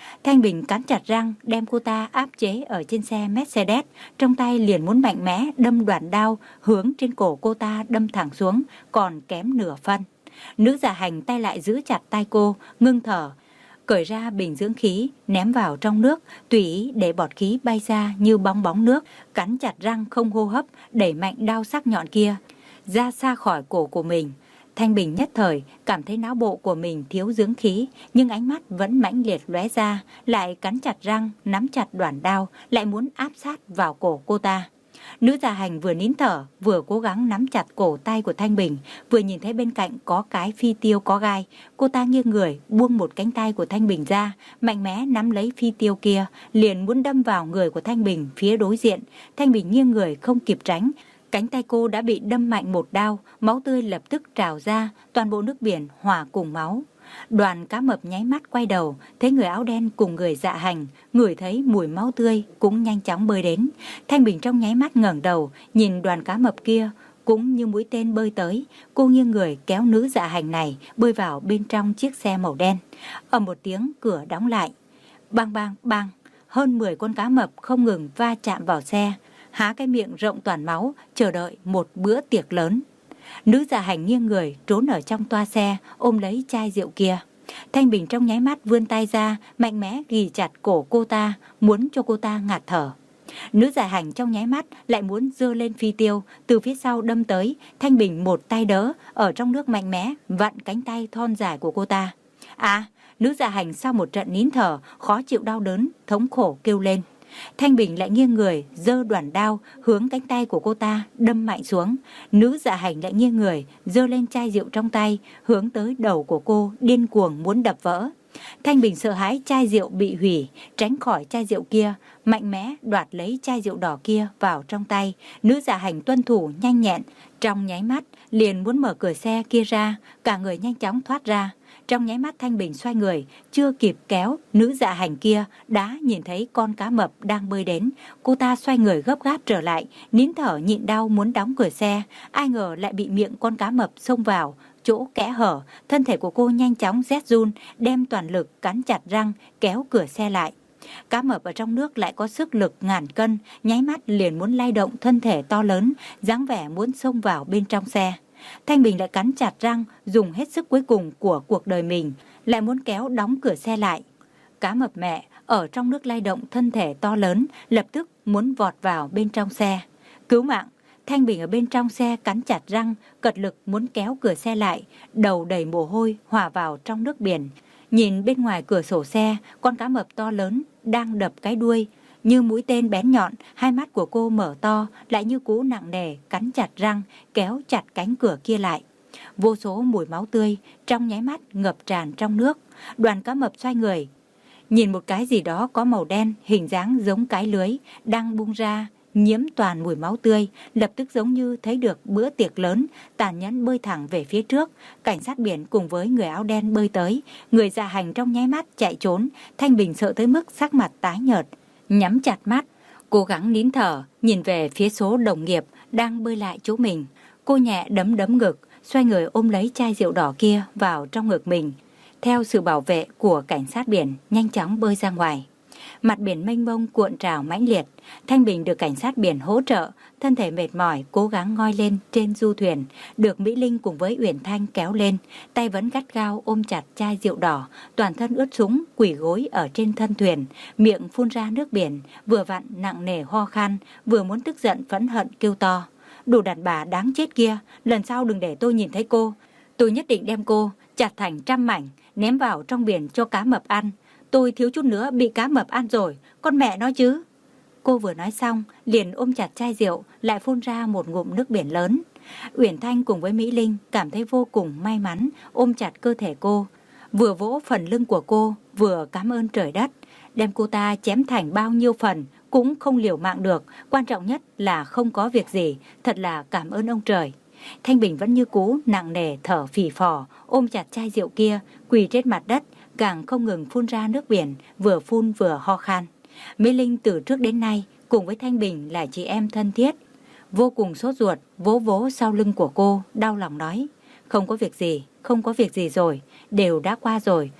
Thanh Bình cắn chặt răng đem cô ta áp chế ở trên xe Mercedes, trong tay liền muốn mạnh mẽ đâm đoạn đao hướng trên cổ cô ta đâm thẳng xuống, còn kém nửa phân. Nữ dạ hành tay lại giữ chặt tay cô, ngưng thở, cởi ra bình dưỡng khí, ném vào trong nước, tùy ý để bọt khí bay ra như bong bóng nước, cắn chặt răng không hô hấp, đẩy mạnh đao sắc nhọn kia ra xa khỏi cổ của mình. Thanh Bình nhất thời cảm thấy não bộ của mình thiếu dưỡng khí, nhưng ánh mắt vẫn mãnh liệt lóe ra, lại cắn chặt răng, nắm chặt đoạn đao, lại muốn áp sát vào cổ cô ta. Nữ dạ hành vừa nín thở, vừa cố gắng nắm chặt cổ tay của Thanh Bình, vừa nhìn thấy bên cạnh có cái phi tiêu có gai. Cô ta nghiêng người, buông một cánh tay của Thanh Bình ra, mạnh mẽ nắm lấy phi tiêu kia, liền muốn đâm vào người của Thanh Bình phía đối diện. Thanh Bình nghiêng người không kịp tránh, cánh tay cô đã bị đâm mạnh một đao, máu tươi lập tức trào ra, toàn bộ nước biển hòa cùng máu. Đoàn cá mập nháy mắt quay đầu, thấy người áo đen cùng người dạ hành, ngửi thấy mùi máu tươi cũng nhanh chóng bơi đến. Thanh Bình trong nháy mắt ngẩng đầu, nhìn đoàn cá mập kia cũng như mũi tên bơi tới. Cô nghiêng người kéo nữ dạ hành này bơi vào bên trong chiếc xe màu đen. Ầm một tiếng, cửa đóng lại. Bang bang bang, hơn mười con cá mập không ngừng va chạm vào xe, há cái miệng rộng toàn máu, chờ đợi một bữa tiệc lớn. Nữ dạ hành nghiêng người trốn ở trong toa xe, ôm lấy chai rượu kia. Thanh Bình trong nháy mắt vươn tay ra, mạnh mẽ ghì chặt cổ cô ta, muốn cho cô ta ngạt thở. Nữ dạ hành trong nháy mắt lại muốn giơ lên phi tiêu, từ phía sau đâm tới. Thanh Bình một tay đỡ, ở trong nước mạnh mẽ vặn cánh tay thon dài của cô ta. À, nữ dạ hành sau một trận nín thở, khó chịu đau đớn, thống khổ kêu lên. Thanh Bình lại nghiêng người, giơ đoạn đao hướng cánh tay của cô ta đâm mạnh xuống. Nữ dạ hành lại nghiêng người, giơ lên chai rượu trong tay, hướng tới đầu của cô, điên cuồng muốn đập vỡ. Thanh Bình sợ hãi chai rượu bị hủy, tránh khỏi chai rượu kia, mạnh mẽ đoạt lấy chai rượu đỏ kia vào trong tay. Nữ dạ hành tuân thủ nhanh nhẹn, trong nháy mắt liền muốn mở cửa xe kia ra, cả người nhanh chóng thoát ra. Trong nháy mắt Thanh Bình xoay người, chưa kịp kéo nữ dạ hành kia, đã nhìn thấy con cá mập đang bơi đến. Cô ta xoay người gấp gáp trở lại, nín thở nhịn đau muốn đóng cửa xe, ai ngờ lại bị miệng con cá mập xông vào chỗ kẽ hở. Thân thể của cô nhanh chóng rét run, đem toàn lực cắn chặt răng kéo cửa xe lại. Cá mập ở trong nước lại có sức lực ngàn cân, nháy mắt liền muốn lay động thân thể to lớn, dáng vẻ muốn xông vào bên trong xe. Thanh Bình lại cắn chặt răng, dùng hết sức cuối cùng của cuộc đời mình, lại muốn kéo đóng cửa xe lại. Cá mập mẹ ở trong nước lay động thân thể to lớn, lập tức muốn vọt vào bên trong xe. Cứu mạng! Thanh Bình ở bên trong xe cắn chặt răng, cật lực muốn kéo cửa xe lại, đầu đầy mồ hôi hòa vào trong nước biển. Nhìn bên ngoài cửa sổ xe, con cá mập to lớn đang đập cái đuôi như mũi tên bén nhọn. Hai mắt của cô mở to, lại như cú nặng nề, cắn chặt răng kéo chặt cánh cửa kia lại. Vô số mùi máu tươi trong nháy mắt ngập tràn trong nước. Đoàn cá mập xoay người, nhìn một cái gì đó có màu đen, hình dáng giống cái lưới đang bung ra, nhiễm toàn mùi máu tươi, lập tức giống như thấy được bữa tiệc lớn, tàn nhẫn bơi thẳng về phía trước. Cảnh sát biển cùng với người áo đen bơi tới, người dạ hành trong nháy mắt chạy trốn. Thanh Bình sợ tới mức sắc mặt tái nhợt, nhắm chặt mắt, cố gắng nín thở, nhìn về phía số đồng nghiệp đang bơi lại chỗ mình. Cô nhẹ đấm đấm ngực, xoay người ôm lấy chai rượu đỏ kia vào trong ngực mình, theo sự bảo vệ của cảnh sát biển nhanh chóng bơi ra ngoài. Mặt biển mênh mông cuộn trào mãnh liệt. Thanh Bình được cảnh sát biển hỗ trợ, thân thể mệt mỏi cố gắng ngoi lên trên du thuyền, được Mỹ Linh cùng với Uyển Thanh kéo lên, tay vẫn gắt gao ôm chặt chai rượu đỏ, toàn thân ướt sũng quỳ gối ở trên thân thuyền, miệng phun ra nước biển, vừa vặn nặng nề ho khan, vừa muốn tức giận phẫn hận kêu to. Đồ đàn bà đáng chết kia, lần sau đừng để tôi nhìn thấy cô. Tôi nhất định đem cô chặt thành trăm mảnh, ném vào trong biển cho cá mập ăn. Tôi thiếu chút nữa bị cá mập ăn rồi, con mẹ nó chứ. Cô vừa nói xong, liền ôm chặt chai rượu, lại phun ra một ngụm nước biển lớn. Uyển Thanh cùng với Mỹ Linh cảm thấy vô cùng may mắn, ôm chặt cơ thể cô, vừa vỗ phần lưng của cô, vừa cảm ơn trời đất. Đem cô ta chém thành bao nhiêu phần cũng không liều mạng được, quan trọng nhất là không có việc gì, thật là cảm ơn ông trời. Thanh Bình vẫn như cũ nặng nề thở phì phò, ôm chặt chai rượu kia, quỳ trên mặt đất, càng không ngừng phun ra nước biển, vừa phun vừa ho khan. Mỹ Linh từ trước đến nay cùng với Thanh Bình là chị em thân thiết, vô cùng sốt ruột, vỗ vỗ sau lưng của cô, đau lòng nói: không có việc gì, không có việc gì rồi, đều đã qua rồi.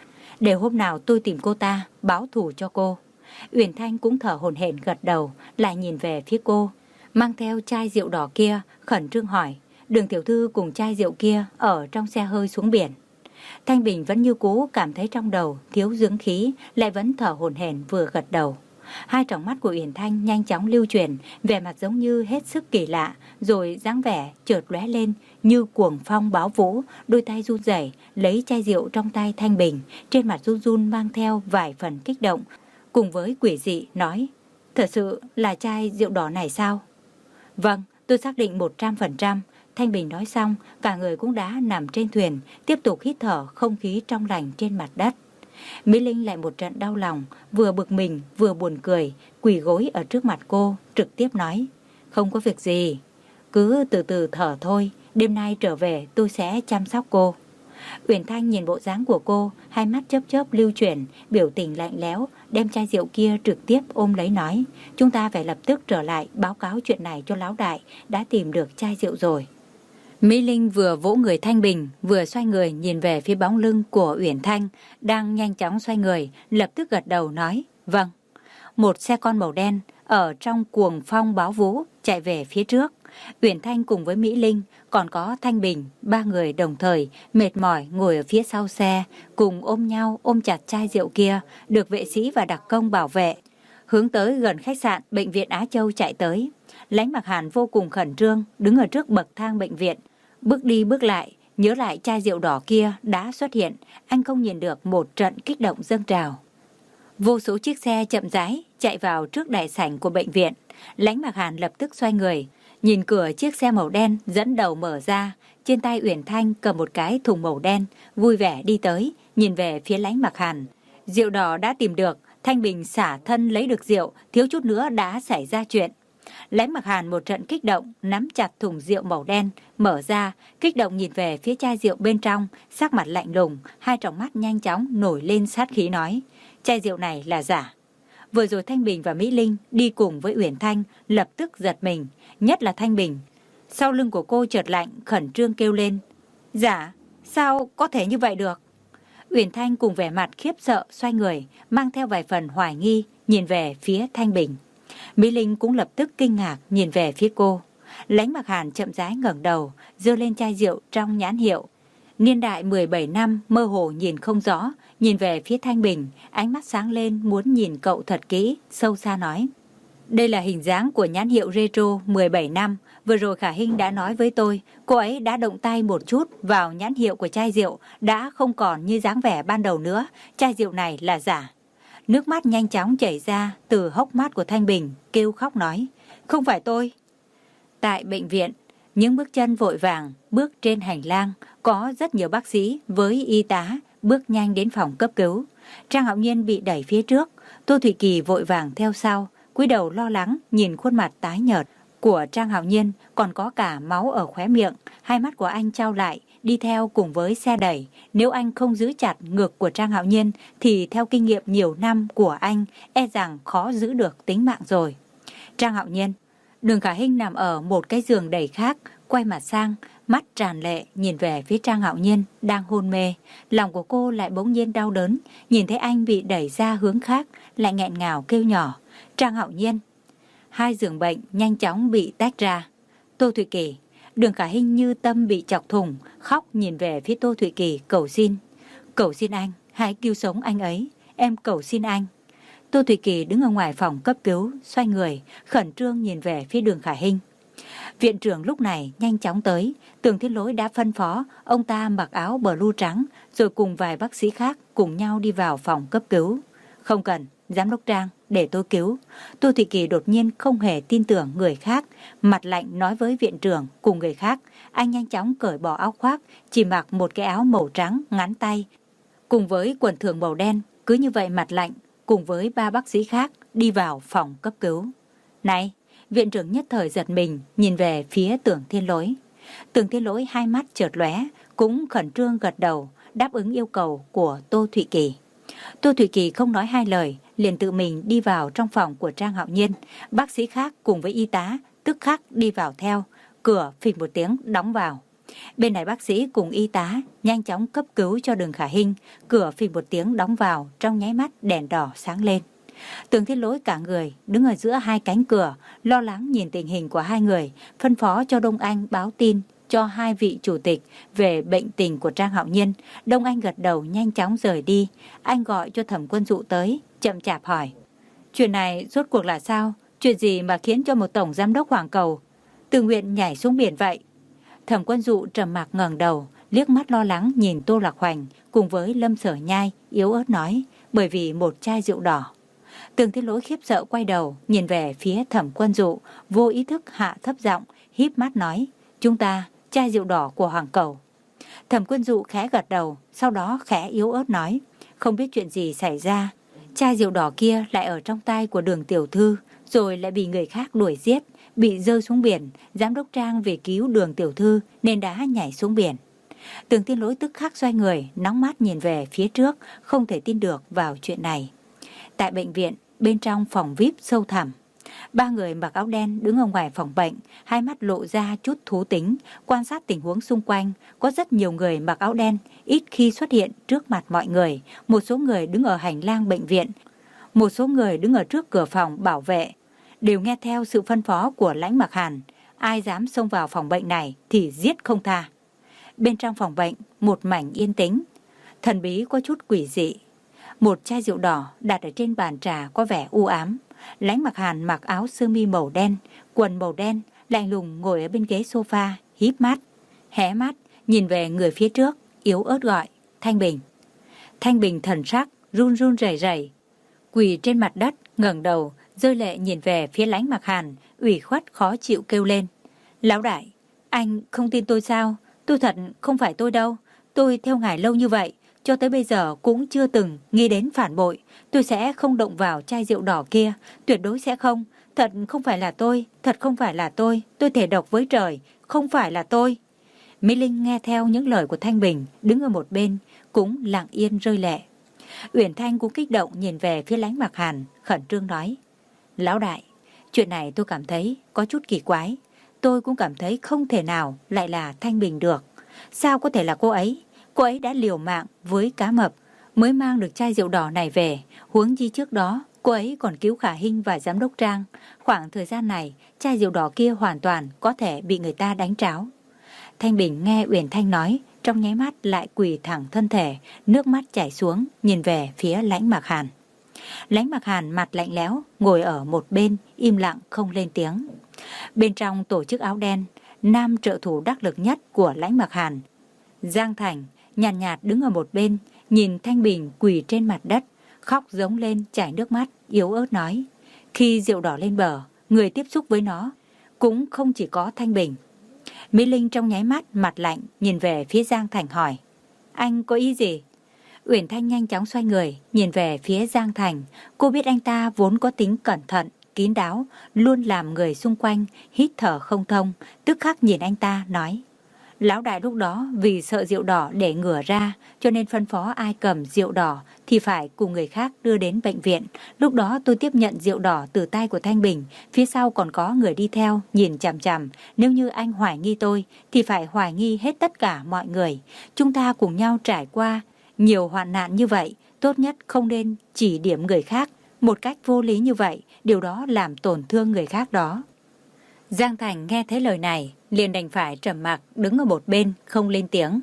Để hôm nào tôi tìm cô ta, báo thù cho cô. Uyển Thanh cũng thở hổn hển gật đầu, lại nhìn về phía cô, mang theo chai rượu đỏ kia, khẩn trương hỏi. Đường tiểu thư cùng chai rượu kia ở trong xe hơi xuống biển. Thanh Bình vẫn như cũ cảm thấy trong đầu thiếu dưỡng khí, lại vẫn thở hổn hển vừa gật đầu. Hai tròng mắt của Uyển Thanh nhanh chóng lưu chuyển, vẻ mặt giống như hết sức kỳ lạ, rồi dáng vẻ chợt lóe lên như cuồng phong bão vũ, đôi tay run rẩy lấy chai rượu trong tay Thanh Bình, trên mặt run run mang theo vài phần kích động, cùng với quỷ dị nói: "Thật sự là chai rượu đỏ này sao?" "Vâng, tôi xác định một trăm phần trăm." Thanh Bình nói xong, cả người cũng đã nằm trên thuyền, tiếp tục hít thở không khí trong lành trên mặt đất. Mỹ Linh lại một trận đau lòng, vừa bực mình vừa buồn cười, quỳ gối ở trước mặt cô, trực tiếp nói: "Không có việc gì, cứ từ từ thở thôi, đêm nay trở về tôi sẽ chăm sóc cô." Uyển Thanh nhìn bộ dáng của cô, hai mắt chớp chớp lưu chuyển, biểu tình lạnh lẽo, đem chai rượu kia trực tiếp ôm lấy nói: "Chúng ta phải lập tức trở lại báo cáo chuyện này cho lão đại, đã tìm được chai rượu rồi." Mỹ Linh vừa vỗ người Thanh Bình, vừa xoay người nhìn về phía bóng lưng của Uyển Thanh, đang nhanh chóng xoay người, lập tức gật đầu nói: "Vâng." Một xe con màu đen ở trong cuồng phong bão vũ chạy về phía trước. Uyển Thanh cùng với Mỹ Linh, còn có Thanh Bình, ba người đồng thời mệt mỏi ngồi ở phía sau xe, cùng ôm nhau ôm chặt chai rượu kia, được vệ sĩ và đặc công bảo vệ, hướng tới gần khách sạn bệnh viện Á Châu chạy tới. Lãnh Mặc Hàn vô cùng khẩn trương, đứng ở trước bậc thang bệnh viện, bước đi bước lại, nhớ lại chai rượu đỏ kia đã xuất hiện, anh không nhìn được một trận kích động dâng trào. Vô số chiếc xe chậm rãi chạy vào trước đại sảnh của bệnh viện. Lãnh Mặc Hàn lập tức xoay người, nhìn cửa chiếc xe màu đen dẫn đầu mở ra, trên tay Uyển Thanh cầm một cái thùng màu đen, vui vẻ đi tới, nhìn về phía Lãnh Mặc Hàn. Rượu đỏ đã tìm được, Thanh Bình xả thân lấy được rượu, thiếu chút nữa đã xảy ra chuyện. Lãnh Mặc Hàn một trận kích động, nắm chặt thùng rượu màu đen, mở ra, kích động nhìn về phía chai rượu bên trong, sắc mặt lạnh lùng, hai tròng mắt nhanh chóng nổi lên sát khí nói: "Chai rượu này là giả." Vừa rồi Thanh Bình và Mỹ Linh đi cùng với Uyển Thanh lập tức giật mình, nhất là Thanh Bình. Sau lưng của cô chợt lạnh, khẩn trương kêu lên: "Giả? Sao có thể như vậy được?" Uyển Thanh cùng vẻ mặt khiếp sợ xoay người, mang theo vài phần hoài nghi, nhìn về phía Thanh Bình. Mỹ Linh cũng lập tức kinh ngạc nhìn về phía cô. Lãnh Mặc Hàn chậm rãi ngẩng đầu, giơ lên chai rượu trong nhãn hiệu niên đại mười bảy năm, mơ hồ nhìn không rõ, nhìn về phía Thanh Bình, ánh mắt sáng lên muốn nhìn cậu thật kỹ, sâu xa nói: "Đây là hình dáng của nhãn hiệu retro mười bảy năm, vừa rồi Khả Hinh đã nói với tôi, cô ấy đã động tay một chút vào nhãn hiệu của chai rượu, đã không còn như dáng vẻ ban đầu nữa, chai rượu này là giả." Nước mắt nhanh chóng chảy ra từ hốc mắt của Thanh Bình, kêu khóc nói: "Không phải tôi." Tại bệnh viện, những bước chân vội vàng bước trên hành lang, có rất nhiều bác sĩ với y tá bước nhanh đến phòng cấp cứu. Trang Hạo Nhiên bị đẩy phía trước, Tô Thủy Kỳ vội vàng theo sau, cúi đầu lo lắng nhìn khuôn mặt tái nhợt của Trang Hạo Nhiên, còn có cả máu ở khóe miệng, hai mắt của anh trao lại, đi theo cùng với xe đẩy. Nếu anh không giữ chặt ngực của Trang Hạo Nhiên thì theo kinh nghiệm nhiều năm của anh, e rằng khó giữ được tính mạng rồi. Trang Hạo Nhiên. Đường Khả Hinh nằm ở một cái giường đầy khác, quay mặt sang, mắt tràn lệ nhìn về phía Trang Hạo Nhiên đang hôn mê. Lòng của cô lại bỗng nhiên đau đớn, nhìn thấy anh bị đẩy ra hướng khác, lại nghẹn ngào kêu nhỏ: "Trang Hạo Nhiên." Hai giường bệnh nhanh chóng bị tách ra. Tô Thủy Kỳ. Đường Khả Hinh như tâm bị chọc thủng, khóc nhìn về phía Tô Thủy Kỳ cầu xin: "Cầu xin anh, hãy cứu sống anh ấy, em cầu xin anh." Tô Thủy Kỳ đứng ở ngoài phòng cấp cứu, xoay người, khẩn trương nhìn về phía Đường Khả Hinh. Viện trưởng lúc này nhanh chóng tới, Tường Thiên Lỗi đã phân phó ông ta mặc áo blue trắng, rồi cùng vài bác sĩ khác cùng nhau đi vào phòng cấp cứu. "Không cần, giám đốc Trang, để tôi cứu." Tô Thủy Kỳ đột nhiên không hề tin tưởng người khác, mặt lạnh nói với viện trưởng cùng người khác. Anh nhanh chóng cởi bỏ áo khoác, chỉ mặc một cái áo màu trắng ngắn tay, cùng với quần thường màu đen, cứ như vậy mặt lạnh, cùng với ba bác sĩ khác đi vào phòng cấp cứu. "Này!" Viện trưởng nhất thời giật mình, nhìn về phía Tưởng Thiên Lỗi. Tưởng Thiên Lỗi hai mắt chợt lóe, cũng khẩn trương gật đầu, đáp ứng yêu cầu của Tô Thủy Kỳ. Tô Thủy Kỳ không nói hai lời, liền tự mình đi vào trong phòng của Trang Hạo Nhiên. Bác sĩ khác cùng với y tá tức khắc đi vào theo, cửa phịch một tiếng đóng vào. Bên này bác sĩ cùng y tá nhanh chóng cấp cứu cho Đường Khả Hinh. Cửa phình một tiếng đóng vào, trong nháy mắt đèn đỏ sáng lên. Tường Thiên Lỗi cả người đứng ở giữa hai cánh cửa, lo lắng nhìn tình hình của hai người, phân phó cho Đông Anh báo tin cho hai vị chủ tịch về bệnh tình của Trang Hạo Nhiên. Đông Anh gật đầu nhanh chóng rời đi. Anh gọi cho Thẩm Quân Dụ tới, chậm chạp hỏi: chuyện này rốt cuộc là sao? Chuyện gì mà khiến cho một tổng giám đốc Hoàng Cầu tự nguyện nhảy xuống biển vậy? Thẩm Quân Dụ trầm mặc ngẩng đầu, liếc mắt lo lắng nhìn Tô Lạc Hoành cùng với Lâm Sở Nhai, yếu ớt nói: bởi vì một chai rượu đỏ. Tường Thiên Lỗi khiếp sợ quay đầu nhìn về phía Thẩm Quân Dụ, vô ý thức hạ thấp giọng, híp mắt nói: chúng ta chai rượu đỏ của Hoàng Cầu. Thẩm Quân Dụ khẽ gật đầu, sau đó khẽ yếu ớt nói: không biết chuyện gì xảy ra, chai rượu đỏ kia lại ở trong tay của Đường tiểu thư, rồi lại bị người khác đuổi giết, bị rơi xuống biển. Giám đốc Trang vì cứu Đường tiểu thư nên đã nhảy xuống biển. Tường Thiên Lỗi tức khắc xoay người, nóng mắt nhìn về phía trước, không thể tin được vào chuyện này. Tại bệnh viện, bên trong phòng vi ai pi sâu thẳm, ba người mặc áo đen đứng ở ngoài phòng bệnh, hai mắt lộ ra chút thú tính, quan sát tình huống xung quanh. Có rất nhiều người mặc áo đen ít khi xuất hiện trước mặt mọi người. Một số người đứng ở hành lang bệnh viện, một số người đứng ở trước cửa phòng bảo vệ, đều nghe theo sự phân phó của Lãnh Mặc Hàn. Ai dám xông vào phòng bệnh này thì giết không tha. Bên trong phòng bệnh một mảnh yên tĩnh, thần bí có chút quỷ dị. Một chai rượu đỏ đặt ở trên bàn trà có vẻ u ám. Lãnh Mặc Hàn mặc áo sơ mi màu đen, quần màu đen, lạnh lùng ngồi ở bên ghế sofa, híp mắt, hé mắt nhìn về người phía trước, yếu ớt gọi: Thanh Bình. Thanh Bình thần sắc run run rẩy rẩy, quỳ trên mặt đất, ngẩng đầu rơi lệ nhìn về phía Lãnh Mặc Hàn, ủy khuất khó chịu kêu lên: lão đại, anh không tin tôi sao? Tôi thật không phải tôi đâu. Tôi theo ngài lâu như vậy, cho tới bây giờ cũng chưa từng nghĩ đến phản bội. Tôi sẽ không động vào chai rượu đỏ kia, tuyệt đối sẽ không. Thật không phải là tôi, thật không phải là tôi. Tôi thề độc với trời, không phải là tôi. Mỹ Linh nghe theo những lời của Thanh Bình, đứng ở một bên cũng lặng yên rơi lệ. Uyển Thanh cũng kích động nhìn về phía Lãnh Mặc Hàn, khẩn trương nói: lão đại, chuyện này tôi cảm thấy có chút kỳ quái. Tôi cũng cảm thấy không thể nào lại là Thanh Bình được. Sao có thể là cô ấy? Cô ấy đã liều mạng với cá mập mới mang được chai rượu đỏ này về. Huống chi trước đó cô ấy còn cứu Khả Hinh và giám đốc Trang. Khoảng thời gian này chai rượu đỏ kia hoàn toàn có thể bị người ta đánh tráo. Thanh Bình nghe Uyển Thanh nói, trong nháy mắt lại quỳ thẳng thân thể, nước mắt chảy xuống nhìn về phía Lãnh Mặc Hàn. Lãnh Mặc Hàn mặt lạnh lẽo ngồi ở một bên, im lặng không lên tiếng. Bên trong tổ chức áo đen, nam trợ thủ đắc lực nhất của Lãnh Mặc Hàn, Giang Thành, nhàn nhạt, nhạt đứng ở một bên, nhìn Thanh Bình quỳ trên mặt đất, khóc giống lên chảy nước mắt, yếu ớt nói: khi rượu đỏ lên bờ, người tiếp xúc với nó cũng không chỉ có Thanh Bình. Mỹ Linh trong nháy mắt mặt lạnh nhìn về phía Giang Thành hỏi: anh có ý gì? Uyển Thanh nhanh chóng xoay người nhìn về phía Giang Thành. Cô biết anh ta vốn có tính cẩn thận, kín đáo, luôn làm người xung quanh hít thở không thông, tức khắc nhìn anh ta nói: lão đại lúc đó vì sợ rượu đỏ để ngửa ra, cho nên phân phó ai cầm rượu đỏ thì phải cùng người khác đưa đến bệnh viện. Lúc đó tôi tiếp nhận rượu đỏ từ tay của Thanh Bình, phía sau còn có người đi theo nhìn chằm chằm. Nếu như anh hoài nghi tôi thì phải hoài nghi hết tất cả mọi người. Chúng ta cùng nhau trải qua nhiều hoạn nạn như vậy, tốt nhất không nên chỉ điểm người khác một cách vô lý như vậy, điều đó làm tổn thương người khác đó. Giang Thành nghe thấy lời này liền đành phải trầm mặc đứng ở một bên không lên tiếng.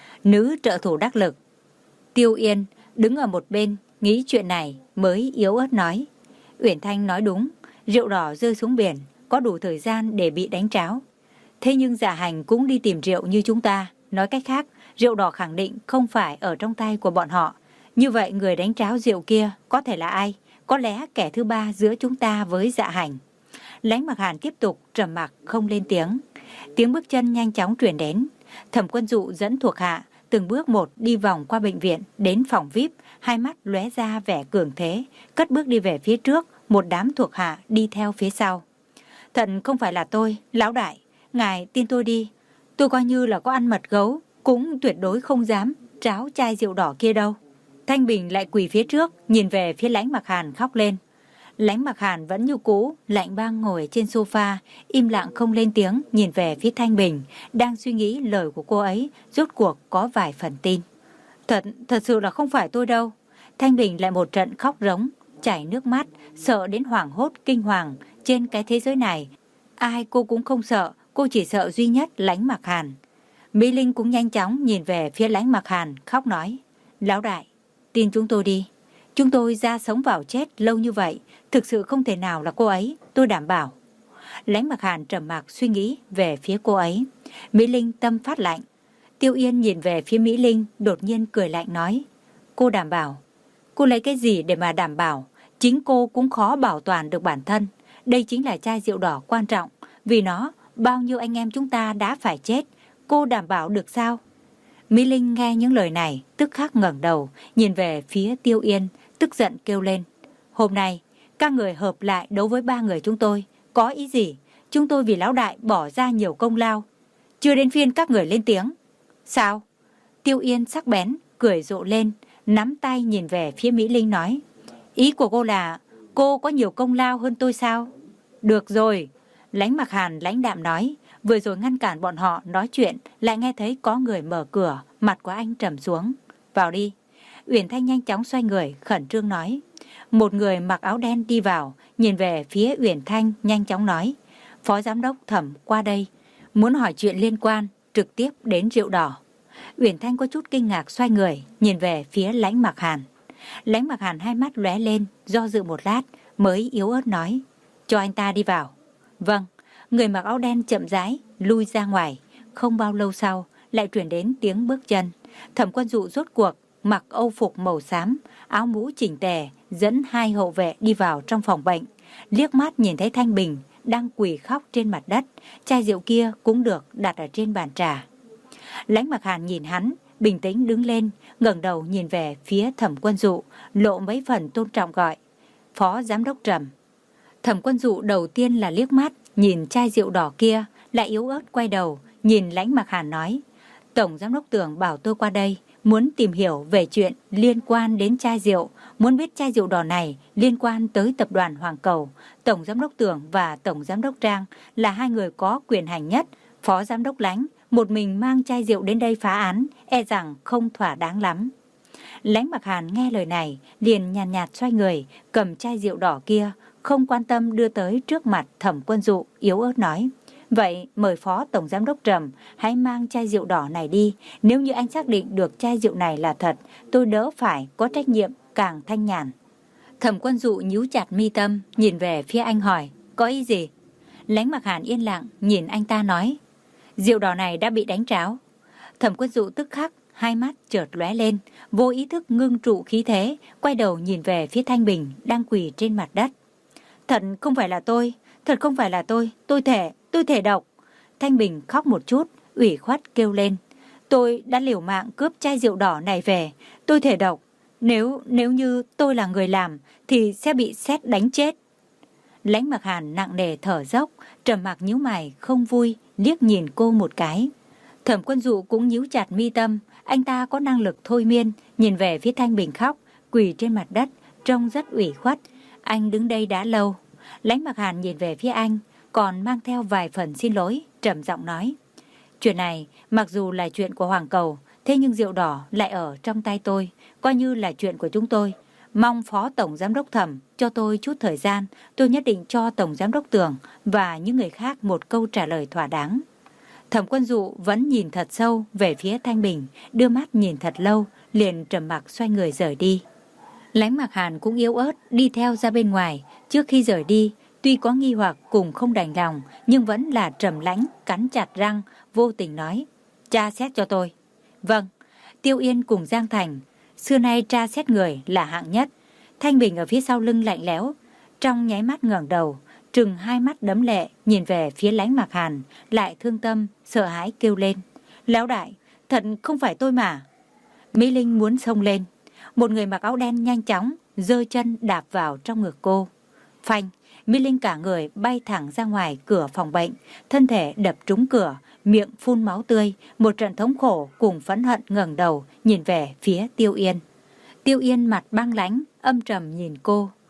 Nữ trợ thủ đắc lực Tiêu Yên đứng ở một bên nghĩ chuyện này mới yếu ớt nói: Uyển Thanh nói đúng, rượu đỏ rơi xuống biển có đủ thời gian để bị đánh tráo. Thế nhưng Dạ Hành cũng đi tìm rượu như chúng ta, nói cách khác rượu đỏ khẳng định không phải ở trong tay của bọn họ. Như vậy người đánh tráo rượu kia có thể là ai? Có lẽ kẻ thứ ba giữa chúng ta với Dạ Hành. Lãnh Mặc Hàn tiếp tục trầm mặc không lên tiếng. Tiếng bước chân nhanh chóng truyền đến. Thẩm Quân Dụ dẫn thuộc hạ từng bước một đi vòng qua bệnh viện đến phòng vi ai pi, hai mắt lóe ra vẻ cường thế, cất bước đi về phía trước, một đám thuộc hạ đi theo phía sau. Thật không phải là tôi, lão đại, ngài tin tôi đi. Tôi coi như là có ăn mật gấu cũng tuyệt đối không dám tráo chai rượu đỏ kia đâu. Thanh Bình lại quỳ phía trước nhìn về phía Lãnh Mặc Hàn khóc lên. Lãnh Mặc Hàn vẫn như cũ, lạnh băng ngồi trên sofa, im lặng không lên tiếng, nhìn về phía Thanh Bình, đang suy nghĩ lời của cô ấy, rốt cuộc có vài phần tin. Thật, thật sự là không phải tôi đâu. Thanh Bình lại một trận khóc rống, chảy nước mắt, sợ đến hoảng hốt kinh hoàng. Trên cái thế giới này, ai cô cũng không sợ, cô chỉ sợ duy nhất Lãnh Mặc Hàn. Mỹ Linh cũng nhanh chóng nhìn về phía Lãnh Mặc Hàn, khóc nói: Lão đại, tin chúng tôi đi. Chúng tôi ra sống vào chết lâu như vậy, thực sự không thể nào là cô ấy, tôi đảm bảo. Lãnh Mặc Hàn trầm mặc suy nghĩ về phía cô ấy. Mỹ Linh tâm phát lạnh. Tiêu Yên nhìn về phía Mỹ Linh, đột nhiên cười lạnh nói: Cô đảm bảo? Cô lấy cái gì để mà đảm bảo? Chính cô cũng khó bảo toàn được bản thân. Đây chính là chai rượu đỏ quan trọng, vì nó bao nhiêu anh em chúng ta đã phải chết. Cô đảm bảo được sao? Mỹ Linh nghe những lời này, tức khắc ngẩng đầu, nhìn về phía Tiêu Yên, tức giận kêu lên: Hôm nay, các người hợp lại đấu với ba người chúng tôi, có ý gì? Chúng tôi vì lão đại bỏ ra nhiều công lao. Chưa đến phiên các người lên tiếng. Sao? Tiêu Yên sắc bén, cười rộ lên, nắm tay nhìn về phía Mỹ Linh nói: Ý của cô là cô có nhiều công lao hơn tôi sao? Được rồi, Lãnh Mặc Hàn lãnh đạm nói. Vừa rồi ngăn cản bọn họ nói chuyện, lại nghe thấy có người mở cửa, mặt của anh trầm xuống. Vào đi. Uyển Thanh nhanh chóng xoay người, khẩn trương nói. Một người mặc áo đen đi vào, nhìn về phía Uyển Thanh nhanh chóng nói: Phó giám đốc Thẩm qua đây, muốn hỏi chuyện liên quan trực tiếp đến rượu đỏ. Uyển Thanh có chút kinh ngạc xoay người, nhìn về phía Lãnh Mặc Hàn. Lãnh Mặc Hàn hai mắt lóe lên, do dự một lát mới yếu ớt nói: Cho anh ta đi vào. Vâng. Người mặc áo đen chậm rãi lui ra ngoài. Không bao lâu sau lại truyền đến tiếng bước chân. Thẩm Quân Dụ rốt cuộc mặc âu phục màu xám, áo mũ chỉnh tề, dẫn hai hậu vệ đi vào trong phòng bệnh. Liếc mắt nhìn thấy Thanh Bình đang quỳ khóc trên mặt đất, chai rượu kia cũng được đặt ở trên bàn trà. Lãnh Mặc Hàn nhìn hắn, bình tĩnh đứng lên, ngẩng đầu nhìn về phía Thẩm Quân Dụ, lộ mấy phần tôn trọng gọi: Phó giám đốc Trầm. Thẩm Quân Dụ đầu tiên là liếc mắt nhìn chai rượu đỏ kia, lại yếu ớt quay đầu nhìn Lãnh Mặc Hàn nói: Tổng giám đốc Tưởng bảo tôi qua đây, muốn tìm hiểu về chuyện liên quan đến chai rượu, muốn biết chai rượu đỏ này liên quan tới tập đoàn Hoàng Cầu. Tổng giám đốc Tưởng và Tổng giám đốc Trang là hai người có quyền hành nhất. Phó giám đốc Lãnh một mình mang chai rượu đến đây phá án, e rằng không thỏa đáng lắm. Lãnh Mặc Hàn nghe lời này, liền nhàn nhạt, nhạt xoay người, cầm chai rượu đỏ kia, không quan tâm đưa tới trước mặt Thẩm Quân Dụ, yếu ớt nói: Vậy mời Phó Tổng Giám đốc Trầm hãy mang chai rượu đỏ này đi. Nếu như anh xác định được chai rượu này là thật, tôi đỡ phải có trách nhiệm, càng thanh nhàn. Thẩm Quân Dụ nhíu chặt mi tâm, nhìn về phía anh hỏi: Có ý gì? Lãnh Mặc Hàn yên lặng nhìn anh ta nói: Rượu đỏ này đã bị đánh tráo. Thẩm Quân Dụ tức khắc hai mắt chợt lóe lên, vô ý thức ngưng trụ khí thế, quay đầu nhìn về phía Thanh Bình đang quỳ trên mặt đất. Thật không phải là tôi, thật không phải là tôi, tôi thể, tôi thể độc. Thanh Bình khóc một chút, ủy khuất kêu lên: Tôi đã liều mạng cướp chai rượu đỏ này về, tôi thể độc. Nếu, nếu như tôi là người làm thì sẽ bị sét đánh chết. Lãnh Mặc Hàn nặng nề thở dốc, trầm mặc nhíu mày không vui, liếc nhìn cô một cái. Thẩm Quân Dụ cũng nhíu chặt mi tâm, anh ta có năng lực thôi miên, nhìn về phía Thanh Bình khóc, quỳ trên mặt đất, trông rất ủy khuất. Anh đứng đây đã lâu. Lãnh Mặc Hàn nhìn về phía anh, còn mang theo vài phần xin lỗi, trầm giọng nói: Chuyện này mặc dù là chuyện của Hoàng Cầu, thế nhưng rượu đỏ lại ở trong tay tôi, coi như là chuyện của chúng tôi. Mong Phó Tổng Giám đốc Thẩm cho tôi chút thời gian, tôi nhất định cho Tổng Giám đốc Tưởng và những người khác một câu trả lời thỏa đáng. Thẩm Quân Dụ vẫn nhìn thật sâu về phía Thanh Bình, đưa mắt nhìn thật lâu, liền trầm mặc xoay người rời đi. Lãnh Mặc Hàn cũng yếu ớt đi theo ra bên ngoài. Trước khi rời đi, tuy có nghi hoặc cùng không đành lòng, nhưng vẫn là trầm lãnh, cắn chặt răng, vô tình nói: Tra xét cho tôi. Vâng. Tiêu Yên cùng Giang Thành xưa nay tra xét người là hạng nhất. Thanh Bình ở phía sau lưng lạnh lẽo, trong nháy mắt ngẩng đầu, trừng hai mắt đẫm lệ nhìn về phía Lãnh Mặc Hàn, lại thương tâm sợ hãi kêu lên: Lão đại, thật không phải tôi mà. Mỹ Linh muốn xông lên, một người mặc áo đen nhanh chóng giơ chân đạp vào trong ngực cô. Phanh, Mỹ Linh cả người bay thẳng ra ngoài cửa phòng bệnh, thân thể đập trúng cửa, miệng phun máu tươi, một trận thống khổ cùng phẫn hận ngẩng đầu nhìn về phía Tiêu Yên. Tiêu Yên mặt băng lãnh, âm trầm nhìn cô.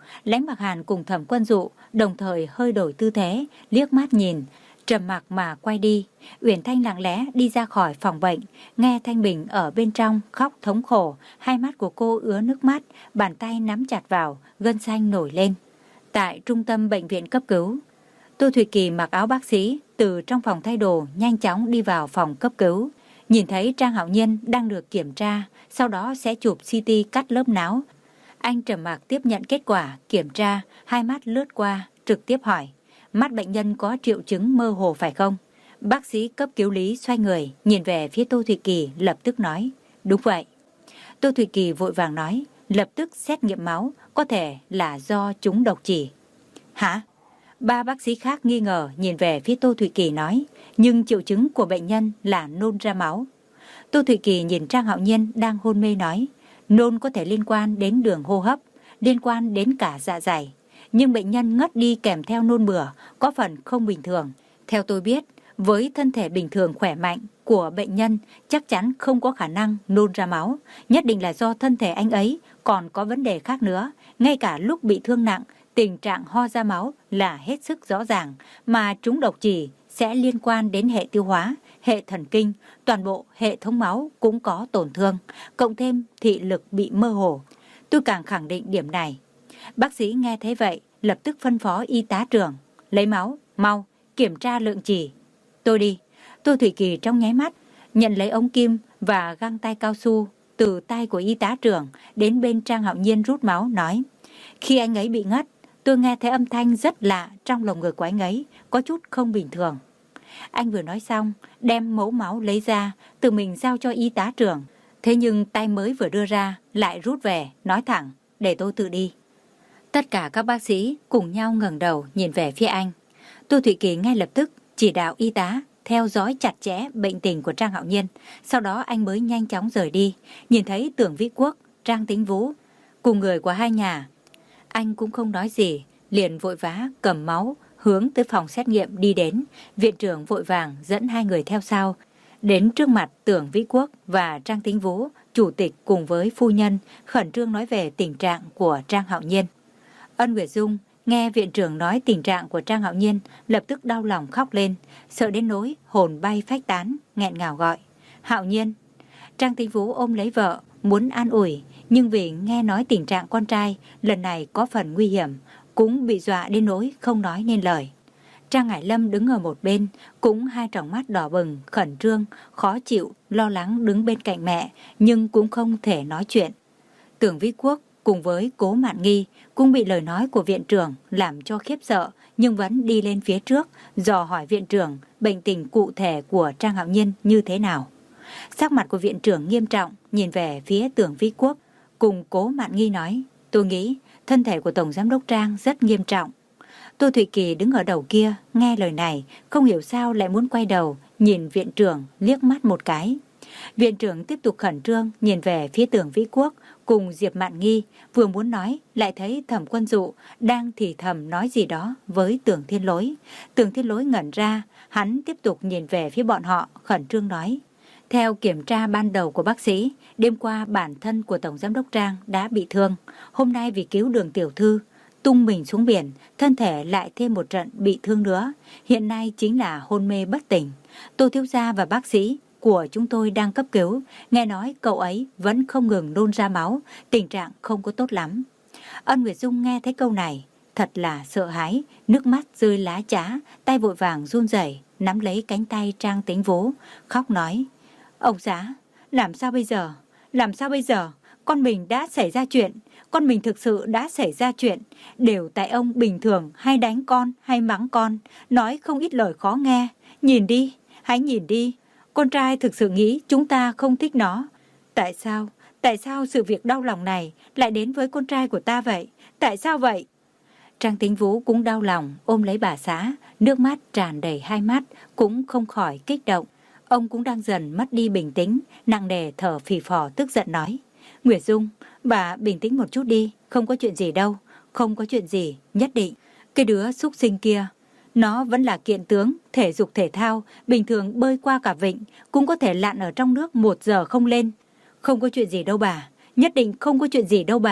Lãnh Mặc Hàn cùng Thẩm Quân Dụ đồng thời hơi đổi tư thế, liếc mắt nhìn, trầm mặc mà quay đi. Uyển Thanh lặng lẽ đi ra khỏi phòng bệnh, nghe Thanh Bình ở bên trong khóc thống khổ, hai mắt của cô ứa nước mắt, bàn tay nắm chặt vào, gân xanh nổi lên. Tại trung tâm bệnh viện cấp cứu, Tô Thủy Kỳ mặc áo bác sĩ từ trong phòng thay đồ nhanh chóng đi vào phòng cấp cứu. Nhìn thấy Trang Hạo Nhiên đang được kiểm tra, sau đó sẽ chụp xê tê cắt lớp não. Anh trầm mặc tiếp nhận kết quả kiểm tra, hai mắt lướt qua, trực tiếp hỏi: mắt bệnh nhân có triệu chứng mơ hồ phải không? Bác sĩ cấp cứu Lý xoay người, nhìn về phía Tô Thủy Kỳ, lập tức nói: đúng vậy. Tô Thủy Kỳ vội vàng nói: lập tức xét nghiệm máu, có thể là do trúng độc chỉ. Hả? Ba bác sĩ khác nghi ngờ nhìn về phía Tô Thủy Kỳ nói: nhưng triệu chứng của bệnh nhân là nôn ra máu. Tô Thủy Kỳ nhìn Trang Hạo Nhiên đang hôn mê nói: nôn có thể liên quan đến đường hô hấp, liên quan đến cả dạ dày. Nhưng bệnh nhân ngất đi kèm theo nôn mửa có phần không bình thường. Theo tôi biết, với thân thể bình thường khỏe mạnh của bệnh nhân chắc chắn không có khả năng nôn ra máu. Nhất định là do thân thể anh ấy còn có vấn đề khác nữa. Ngay cả lúc bị thương nặng, tình trạng ho ra máu là hết sức rõ ràng. Mà trúng độc chỉ sẽ liên quan đến hệ tiêu hóa, hệ thần kinh, toàn bộ hệ thống máu cũng có tổn thương. Cộng thêm thị lực bị mơ hồ. Tôi càng khẳng định điểm này. Bác sĩ nghe thấy vậy, lập tức phân phó y tá trưởng: lấy máu, mau, kiểm tra lượng chỉ. Tôi đi. Tô Thủy Kỳ trong nháy mắt nhận lấy ống kim và găng tay cao su từ tay của y tá trưởng, đến bên Trang Hạo Nhiên rút máu, nói: khi anh ấy bị ngất, tôi nghe thấy âm thanh rất lạ trong lồng ngực của anh ấy, có chút không bình thường. Anh vừa nói xong, đem mẫu máu lấy ra, tự mình giao cho y tá trưởng. Thế nhưng tay mới vừa đưa ra lại rút về, nói thẳng: để tôi tự đi. Tất cả các bác sĩ cùng nhau ngẩng đầu nhìn về phía anh. Tô Thủy Kỳ ngay lập tức chỉ đạo y tá theo dõi chặt chẽ bệnh tình của Trang Hạo Nhiên. Sau đó anh mới nhanh chóng rời đi. Nhìn thấy Tưởng Vĩ Quốc, Trang Tĩnh Vũ cùng người của hai nhà, anh cũng không nói gì, liền vội vã cầm máu hướng tới phòng xét nghiệm đi đến. Viện trưởng vội vàng dẫn hai người theo sau, đến trước mặt Tưởng Vĩ Quốc và Trang Tĩnh Vũ. Chủ tịch cùng với phu nhân khẩn trương nói về tình trạng của Trang Hạo Nhiên. Ân Nguyệt Dung nghe viện trưởng nói tình trạng của Trang Hạo Nhiên, lập tức đau lòng khóc lên, sợ đến nỗi hồn bay phách tán, nghẹn ngào gọi: Hạo Nhiên. Trang Tĩnh Vũ ôm lấy vợ, muốn an ủi, nhưng vì nghe nói tình trạng con trai lần này có phần nguy hiểm, cũng bị dọa đến nỗi không nói nên lời. Trang Ngải Lâm đứng ở một bên, cũng hai tròng mắt đỏ bừng, khẩn trương, khó chịu, lo lắng đứng bên cạnh mẹ, nhưng cũng không thể nói chuyện. Tưởng Vĩ Quốc cùng với Cố Mạn Nghi cũng bị lời nói của viện trưởng làm cho khiếp sợ, nhưng vẫn đi lên phía trước, dò hỏi viện trưởng bệnh tình cụ thể của Trang Hạo Nhiên như thế nào. Sắc mặt của viện trưởng nghiêm trọng, nhìn về phía Tưởng Vĩ Quốc cùng Cố Mạn Nghi nói: tôi nghĩ thân thể của Tổng Giám đốc Trang rất nghiêm trọng. Tô Thủy Kỳ đứng ở đầu kia, nghe lời này, không hiểu sao lại muốn quay đầu, nhìn viện trưởng liếc mắt một cái. Viện trưởng tiếp tục khẩn trương, nhìn về phía Tưởng Vĩ Quốc cùng Diệp Mạn Nghi, vừa muốn nói, lại thấy Thẩm Quân Dụ đang thì thầm nói gì đó với Tưởng Thiên Lối. Tưởng Thiên Lối ngẩn ra, hắn tiếp tục nhìn về phía bọn họ, khẩn trương nói: theo kiểm tra ban đầu của bác sĩ, đêm qua bản thân của Tổng Giám đốc Trang đã bị thương. Hôm nay vì cứu Đường tiểu thư, tung mình xuống biển, thân thể lại thêm một trận bị thương nữa. Hiện nay chính là hôn mê bất tỉnh. Tô thiếu gia và bác sĩ của chúng tôi đang cấp cứu. Nghe nói cậu ấy vẫn không ngừng nôn ra máu, tình trạng không có tốt lắm. Ân Nguyệt Dung nghe thấy câu này, thật là sợ hãi, nước mắt rơi lá trá, tay vội vàng run rẩy nắm lấy cánh tay Trang Tĩnh Vũ, khóc nói: ông xã, làm sao bây giờ? Làm sao bây giờ? Con mình đã xảy ra chuyện. Con mình thực sự đã xảy ra chuyện. Đều tại ông bình thường hay đánh con hay mắng con, nói không ít lời khó nghe. Nhìn đi, hãy nhìn đi. Con trai thực sự nghĩ chúng ta không thích nó. Tại sao? Tại sao sự việc đau lòng này lại đến với con trai của ta vậy? Tại sao vậy? Trang Tĩnh Vũ cũng đau lòng, ôm lấy bà xã, nước mắt tràn đầy hai mắt, cũng không khỏi kích động. Ông cũng đang dần mất đi bình tĩnh, nặng nề thở phì phò tức giận nói: Nguyệt Dung, bà bình tĩnh một chút đi, không có chuyện gì đâu, không có chuyện gì, nhất định. Cái đứa xúc sinh kia, nó vẫn là kiện tướng, thể dục thể thao, bình thường bơi qua cả vịnh, cũng có thể lặn ở trong nước một giờ không lên. Không có chuyện gì đâu bà, nhất định không có chuyện gì đâu bà.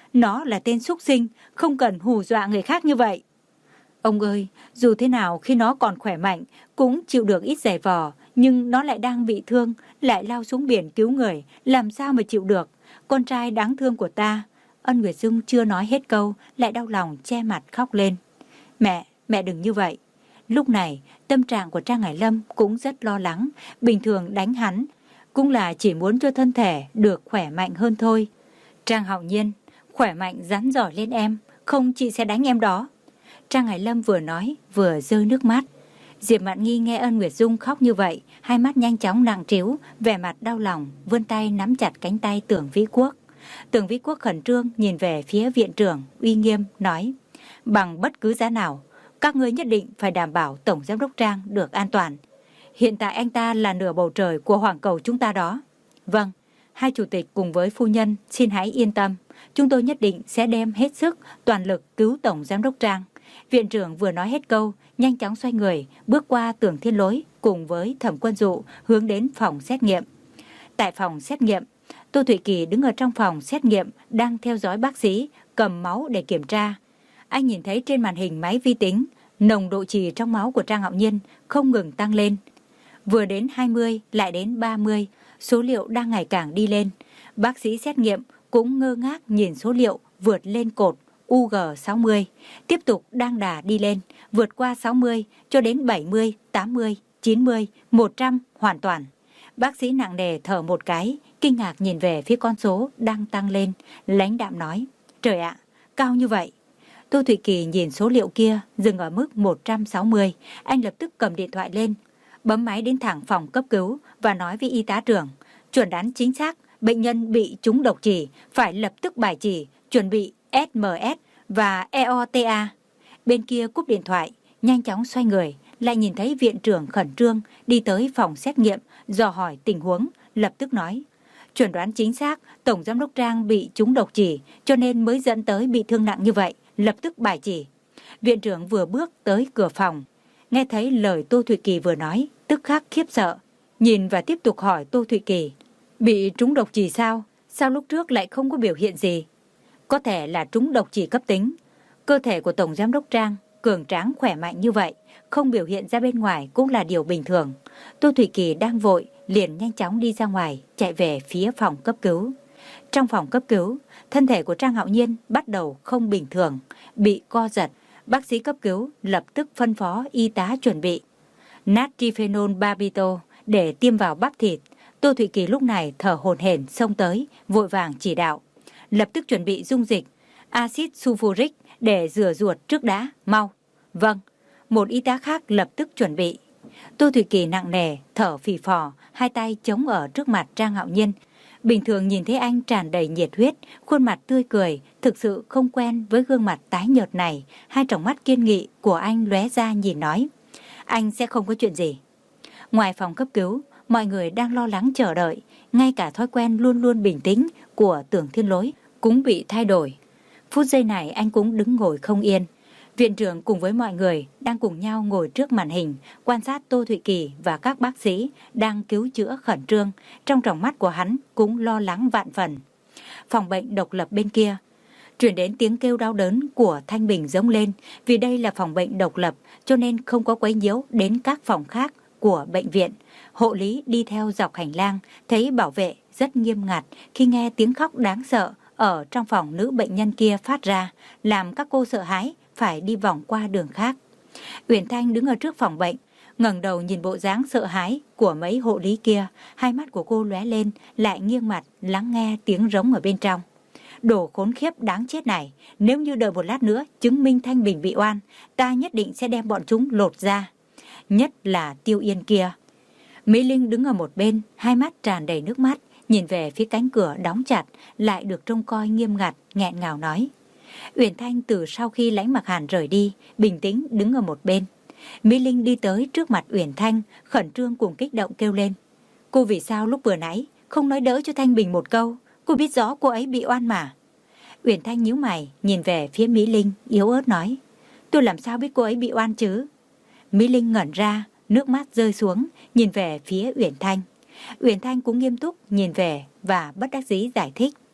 Nó là tên súc sinh, không cần hù dọa người khác như vậy. Ông ơi, dù thế nào khi nó còn khỏe mạnh, cũng chịu được ít giày vò, nhưng nó lại đang bị thương, lại lao xuống biển cứu người, làm sao mà chịu được. Con trai đáng thương của ta. Ân Nguyệt Dung chưa nói hết câu, lại đau lòng che mặt khóc lên. Mẹ, mẹ đừng như vậy. Lúc này, tâm trạng của Trang Hải Lâm cũng rất lo lắng, bình thường đánh hắn, cũng là chỉ muốn cho thân thể được khỏe mạnh hơn thôi. Trang Hạo Nhiên, khỏe mạnh rắn giỏi lên em, không chị sẽ đánh em đó. Trang Hải Lâm vừa nói, vừa rơi nước mắt. Diệp Mạn Nghi nghe Ân Nguyệt Dung khóc như vậy, hai mắt nhanh chóng nặng trĩu, vẻ mặt đau lòng, vươn tay nắm chặt cánh tay Tưởng Vĩ Quốc. Tưởng Vĩ Quốc khẩn trương nhìn về phía viện trưởng, uy nghiêm, nói, bằng bất cứ giá nào, các ngươi nhất định phải đảm bảo Tổng Giám đốc Trang được an toàn. Hiện tại anh ta là nửa bầu trời của hoàng cầu chúng ta đó. Vâng, hai chủ tịch cùng với phu nhân xin hãy yên tâm, chúng tôi nhất định sẽ đem hết sức, toàn lực cứu Tổng Giám đốc Trang. Viện trưởng vừa nói hết câu, nhanh chóng xoay người, bước qua Tưởng Thiên Lỗi cùng với Thẩm Quân Dụ hướng đến phòng xét nghiệm. Tại phòng xét nghiệm, Tô Thụy Kỳ đứng ở trong phòng xét nghiệm đang theo dõi bác sĩ cầm máu để kiểm tra. Anh nhìn thấy trên màn hình máy vi tính, nồng độ chì trong máu của Trang Hạo Nhiên không ngừng tăng lên. Vừa đến hai mươi, lại đến ba mươi, số liệu đang ngày càng đi lên. Bác sĩ xét nghiệm cũng ngơ ngác nhìn số liệu vượt lên cột U G sáu mươi, tiếp tục đang đà đi lên, vượt qua sáu mươi cho đến bảy mươi, tám mươi, chín mươi, một trăm hoàn toàn. Bác sĩ nặng nề thở một cái, kinh ngạc nhìn về phía con số đang tăng lên, lãnh đạm nói, trời ạ, cao như vậy. Tô Thụy Kỳ nhìn số liệu kia dừng ở mức một trăm sáu mươi, anh lập tức cầm điện thoại lên, bấm máy đến thẳng phòng cấp cứu và nói với y tá trưởng, chuẩn đoán chính xác, bệnh nhân bị trúng độc chỉ, phải lập tức bài chỉ, chuẩn bị ét em ét và e o tê a. Bên kia cúp điện thoại, nhanh chóng xoay người, lại nhìn thấy viện trưởng khẩn trương đi tới phòng xét nghiệm, dò hỏi tình huống, lập tức nói, chuẩn đoán chính xác, Tổng Giám đốc Trang bị trúng độc chỉ, cho nên mới dẫn tới bị thương nặng như vậy, lập tức bài chỉ. Viện trưởng vừa bước tới cửa phòng, nghe thấy lời Tô Thụy Kỳ vừa nói, tức khắc khiếp sợ, nhìn và tiếp tục hỏi Tô Thụy Kỳ, bị trúng độc chỉ sao? Sao lúc trước lại không có biểu hiện gì? Có thể là trúng độc chỉ cấp tính. Cơ thể của Tổng Giám đốc Trang cường tráng khỏe mạnh như vậy, không biểu hiện ra bên ngoài cũng là điều bình thường. Tô Thụy Kỳ đang vội, liền nhanh chóng đi ra ngoài, chạy về phía phòng cấp cứu. Trong phòng cấp cứu, thân thể của Trang Hạo Nhiên bắt đầu không bình thường, bị co giật. Bác sĩ cấp cứu lập tức phân phó y tá chuẩn bị natriphenol barbitol để tiêm vào bắp thịt. Tô Thụy Kỳ lúc này thở hổn hển xông tới, vội vàng chỉ đạo, lập tức chuẩn bị dung dịch axit sulfuric để rửa ruột trước đã, mau. Vâng. Một y tá khác lập tức chuẩn bị. Tô Thụy Kỳ nặng nề, thở phì phò, hai tay chống ở trước mặt Trang Hạo Nhiên. Bình thường nhìn thấy anh tràn đầy nhiệt huyết, khuôn mặt tươi cười, thực sự không quen với gương mặt tái nhợt này. Hai tròng mắt kiên nghị của anh lóe ra nhìn nói, anh sẽ không có chuyện gì. Ngoài phòng cấp cứu, mọi người đang lo lắng chờ đợi, ngay cả thói quen luôn luôn bình tĩnh của Tưởng Thiên Lỗi cũng bị thay đổi. Phút giây này anh cũng đứng ngồi không yên. Viện trưởng cùng với mọi người đang cùng nhau ngồi trước màn hình, quan sát Tô Thụy Kỳ và các bác sĩ đang cứu chữa khẩn trương. Trong tròng mắt của hắn cũng lo lắng vạn phần. Phòng bệnh độc lập bên kia, truyền đến tiếng kêu đau đớn của Thanh Bình giống lên. Vì đây là phòng bệnh độc lập cho nên không có quấy nhiễu đến các phòng khác của bệnh viện. Hộ lý đi theo dọc hành lang, thấy bảo vệ rất nghiêm ngặt khi nghe tiếng khóc đáng sợ ở trong phòng nữ bệnh nhân kia phát ra, làm các cô sợ hãi phải đi vòng qua đường khác. Uyển Thanh đứng ở trước phòng bệnh, ngẩng đầu nhìn bộ dáng sợ hãi của mấy hộ lý kia, hai mắt của cô lóe lên, lại nghiêng mặt lắng nghe tiếng rống ở bên trong. Đồ khốn khiếp đáng chết này, nếu như đợi một lát nữa chứng minh Thanh Bình bị oan, ta nhất định sẽ đem bọn chúng lột ra. Nhất là Tiêu Yên kia. Mỹ Linh đứng ở một bên, hai mắt tràn đầy nước mắt, nhìn về phía cánh cửa đóng chặt, lại được trông coi nghiêm ngặt, nghẹn ngào nói. Uyển Thanh từ sau khi Lãnh Mặc Hàn rời đi, bình tĩnh đứng ở một bên. Mỹ Linh đi tới trước mặt Uyển Thanh, khẩn trương cùng kích động kêu lên. Cô vì sao lúc vừa nãy không nói đỡ cho Thanh Bình một câu? Cô biết rõ cô ấy bị oan mà. Uyển Thanh nhíu mày, nhìn về phía Mỹ Linh, yếu ớt nói. Tôi làm sao biết cô ấy bị oan chứ? Mỹ Linh ngẩn ra, nước mắt rơi xuống, nhìn về phía Uyển Thanh. Uyển Thanh cũng nghiêm túc nhìn về và bất đắc dĩ giải thích.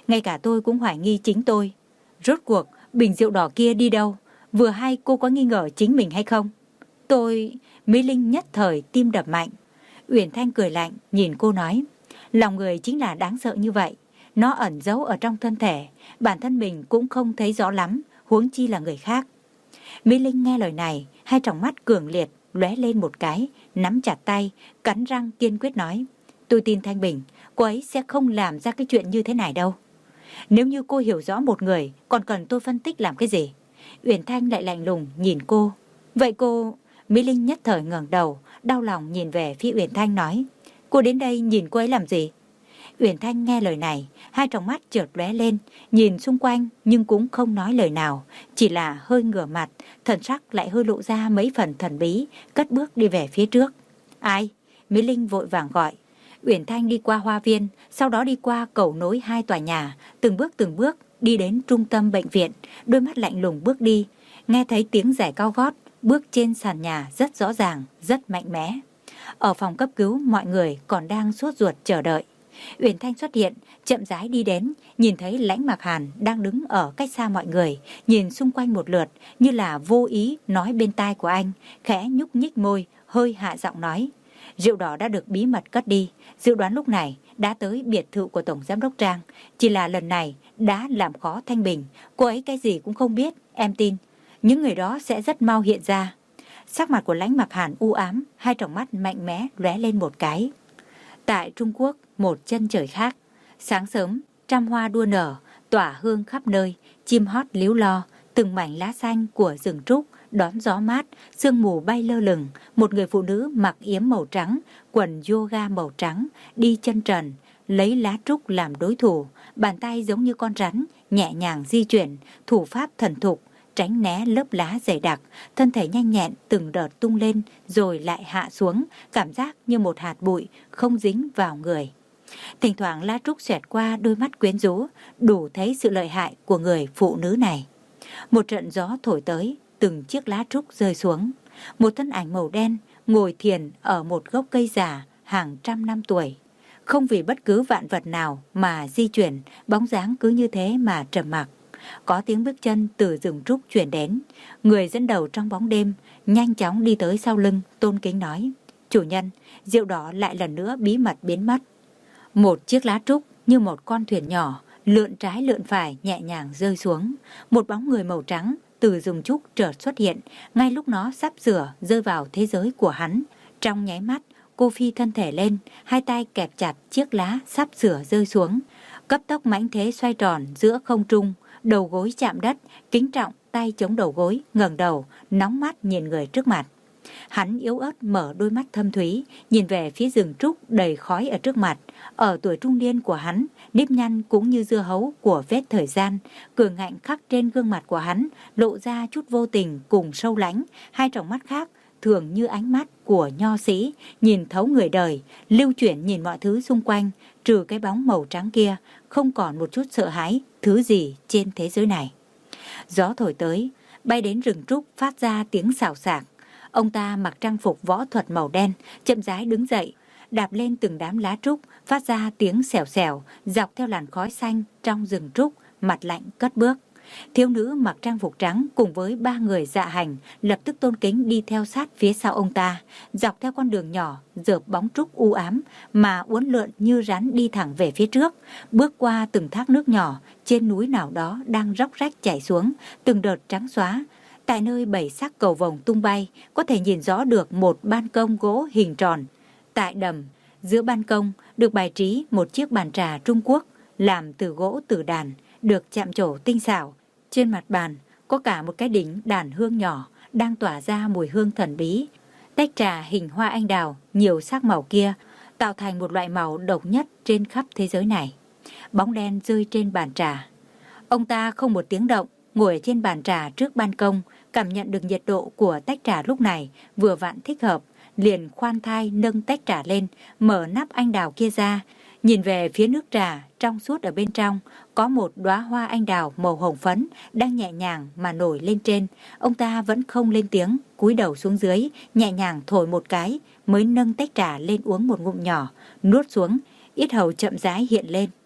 ngay cả tôi cũng hoài nghi chính tôi. Rốt cuộc, bình rượu đỏ kia đi đâu? Vừa hay cô có nghi ngờ chính mình hay không? Tôi... Mỹ Linh nhất thời tim đập mạnh. Uyển Thanh cười lạnh, nhìn cô nói, lòng người chính là đáng sợ như vậy. Nó ẩn giấu ở trong thân thể, bản thân mình cũng không thấy rõ lắm, huống chi là người khác. Mỹ Linh nghe lời này, hai tròng mắt cường liệt, lóe lên một cái, nắm chặt tay, cắn răng kiên quyết nói, tôi tin Thanh Bình, cô ấy sẽ không làm ra cái chuyện như thế này đâu. Nếu như cô hiểu rõ một người, còn cần tôi phân tích làm cái gì? Uyển Thanh lại lạnh lùng nhìn cô. Vậy cô... Mỹ Linh nhất thời ngẩng đầu, đau lòng nhìn về phía Uyển Thanh nói, cô đến đây nhìn cô ấy làm gì? Uyển Thanh nghe lời này, hai tròng mắt chợt lóe lên, nhìn xung quanh nhưng cũng không nói lời nào, chỉ là hơi ngửa mặt, thần sắc lại hơi lộ ra mấy phần thần bí, cất bước đi về phía trước. Ai? Mỹ Linh vội vàng gọi. Uyển Thanh đi qua hoa viên, sau đó đi qua cầu nối hai tòa nhà, từng bước từng bước đi đến trung tâm bệnh viện, đôi mắt lạnh lùng bước đi, nghe thấy tiếng giày cao gót, bước trên sàn nhà rất rõ ràng, rất mạnh mẽ. Ở phòng cấp cứu, mọi người còn đang sốt ruột chờ đợi. Uyển Thanh xuất hiện, chậm rãi đi đến, nhìn thấy Lãnh Mặc Hàn đang đứng ở cách xa mọi người, nhìn xung quanh một lượt, như là vô ý nói bên tai của anh, khẽ nhúc nhích môi, hơi hạ giọng nói. Rượu đỏ đã được bí mật cất đi, dự đoán lúc này đã tới biệt thự của Tổng Giám đốc Trang. Chỉ là lần này đã làm khó Thanh Bình, cô ấy cái gì cũng không biết, em tin. Những người đó sẽ rất mau hiện ra. Sắc mặt của Lãnh Mặc Hàn u ám, hai tròng mắt mạnh mẽ lóe lên một cái. Tại Trung Quốc, một chân trời khác, sáng sớm, trăm hoa đua nở, tỏa hương khắp nơi, chim hót líu lo, từng mảnh lá xanh của rừng trúc đón gió mát, sương mù bay lơ lửng, một người phụ nữ mặc yếm màu trắng, quần yoga màu trắng, đi chân trần, lấy lá trúc làm đối thủ, bàn tay giống như con rắn, nhẹ nhàng di chuyển, thủ pháp thần thục, tránh né lớp lá dày đặc, thân thể nhanh nhẹn từng đợt tung lên rồi lại hạ xuống, cảm giác như một hạt bụi không dính vào người. Thỉnh thoảng lá trúc xẹt qua đôi mắt quyến rũ, đủ thấy sự lợi hại của người phụ nữ này. Một trận gió thổi tới, từng chiếc lá trúc rơi xuống. Một thân ảnh màu đen ngồi thiền ở một gốc cây già hàng trăm năm tuổi. Không vì bất cứ vạn vật nào mà di chuyển, bóng dáng cứ như thế mà trầm mặc. Có tiếng bước chân từ rừng trúc chuyển đến. Người dẫn đầu trong bóng đêm nhanh chóng đi tới sau lưng, tôn kính nói, chủ nhân, rượu đỏ lại lần nữa bí mật biến mất. Một chiếc lá trúc như một con thuyền nhỏ, lượn trái lượn phải nhẹ nhàng rơi xuống. Một bóng người màu trắng từ rừng trúc chợt xuất hiện, ngay lúc nó sắp sửa rơi vào thế giới của hắn. Trong nháy mắt, cô phi thân thể lên, hai tay kẹp chặt chiếc lá sắp sửa rơi xuống. Cấp tốc mãnh thế xoay tròn giữa không trung, đầu gối chạm đất, kính trọng tay chống đầu gối, ngẩng đầu, nóng mắt nhìn người trước mặt. Hắn yếu ớt mở đôi mắt thâm thúy, nhìn về phía rừng trúc đầy khói ở trước mặt. Ở tuổi trung niên của hắn, nếp nhăn cũng như dưa hấu của vết thời gian, cường ngạnh khắc trên gương mặt của hắn, lộ ra chút vô tình cùng sâu lánh, hai tròng mắt khác thường như ánh mắt của nho sĩ, nhìn thấu người đời, lưu chuyển nhìn mọi thứ xung quanh, trừ cái bóng màu trắng kia, không còn một chút sợ hãi, thứ gì trên thế giới này. Gió thổi tới, bay đến rừng trúc phát ra tiếng xào xạc. Ông ta mặc trang phục võ thuật màu đen, chậm rãi đứng dậy, đạp lên từng đám lá trúc, phát ra tiếng xèo xèo, dọc theo làn khói xanh trong rừng trúc, mặt lạnh cất bước. Thiếu nữ mặc trang phục trắng cùng với ba người dạ hành lập tức tôn kính đi theo sát phía sau ông ta, dọc theo con đường nhỏ dợp bóng trúc u ám mà uốn lượn như rắn đi thẳng về phía trước, bước qua từng thác nước nhỏ trên núi nào đó đang róc rách chảy xuống, từng đợt trắng xóa. Tại nơi bảy sắc cầu vồng tung bay, có thể nhìn rõ được một ban công gỗ hình tròn. Tại đầm, giữa ban công được bài trí một chiếc bàn trà Trung Quốc làm từ gỗ tử đàn, được chạm trổ tinh xảo. Trên mặt bàn có cả một cái đỉnh đàn hương nhỏ đang tỏa ra mùi hương thần bí. Tách trà hình hoa anh đào nhiều sắc màu kia tạo thành một loại màu độc nhất trên khắp thế giới này. Bóng đen rơi trên bàn trà. Ông ta không một tiếng động ngồi trên bàn trà trước ban công, cảm nhận được nhiệt độ của tách trà lúc này vừa vặn thích hợp, liền khoan thai nâng tách trà lên, mở nắp anh đào kia ra, nhìn về phía nước trà trong suốt ở bên trong, có một đóa hoa anh đào màu hồng phấn đang nhẹ nhàng mà nổi lên trên. Ông ta vẫn không lên tiếng, cúi đầu xuống dưới, nhẹ nhàng thổi một cái, mới nâng tách trà lên uống một ngụm nhỏ, nuốt xuống, yết hầu chậm rãi hiện lên.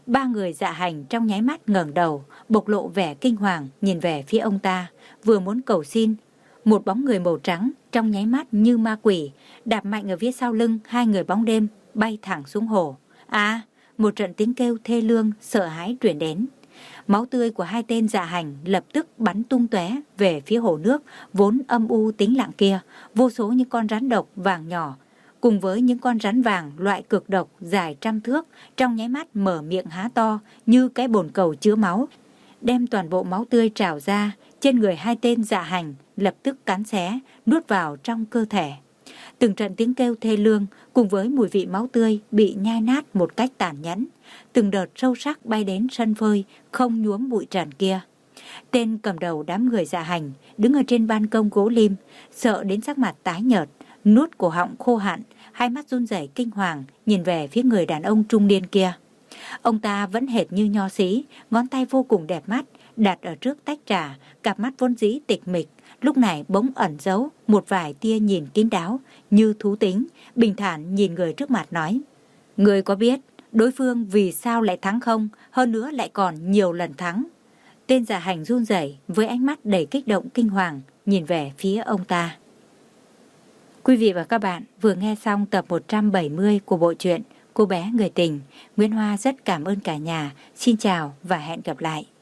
Ba người dạ hành trong nháy mắt ngẩng đầu, bộc lộ vẻ kinh hoàng nhìn về phía ông ta, vừa muốn cầu xin. Một bóng người màu trắng trong nháy mắt như ma quỷ, đạp mạnh ở phía sau lưng hai người bóng đêm, bay thẳng xuống hồ. À, một trận tiếng kêu thê lương, sợ hãi truyền đến. Máu tươi của hai tên dạ hành lập tức bắn tung tóe về phía hồ nước vốn âm u tĩnh lặng kia. Vô số những con rắn độc vàng nhỏ cùng với những con rắn vàng loại cực độc dài trăm thước trong nháy mắt mở miệng há to như cái bồn cầu chứa máu, đem toàn bộ máu tươi trào ra trên người hai tên dạ hành, lập tức cắn xé nuốt vào trong cơ thể. Từng trận tiếng kêu thê lương cùng với mùi vị máu tươi bị nhai nát một cách tàn nhẫn, từng đợt sâu sắc bay đến sân phơi không nhuốm bụi trần kia. Tên cầm đầu đám người dạ hành đứng ở trên ban công gỗ lim, sợ đến sắc mặt tái nhợt, nuốt cổ họng khô hạn, hai mắt run rẩy kinh hoàng nhìn về phía người đàn ông trung niên kia. Ông ta vẫn hệt như nho sĩ, ngón tay vô cùng đẹp mắt đặt ở trước tách trà, cặp mắt vốn dĩ tịch mịch lúc này bỗng ẩn giấu một vài tia nhìn kín đáo như thú tính, bình thản nhìn người trước mặt nói: "Người có biết đối phương vì sao lại thắng không? Hơn nữa lại còn nhiều lần thắng." Tên dạ hành run rẩy với ánh mắt đầy kích động kinh hoàng nhìn về phía ông ta. Quý vị và các bạn vừa nghe xong tập một trăm bảy mươi của bộ truyện Cô bé người tình. Nguyễn Hoa rất cảm ơn cả nhà. Xin chào và hẹn gặp lại.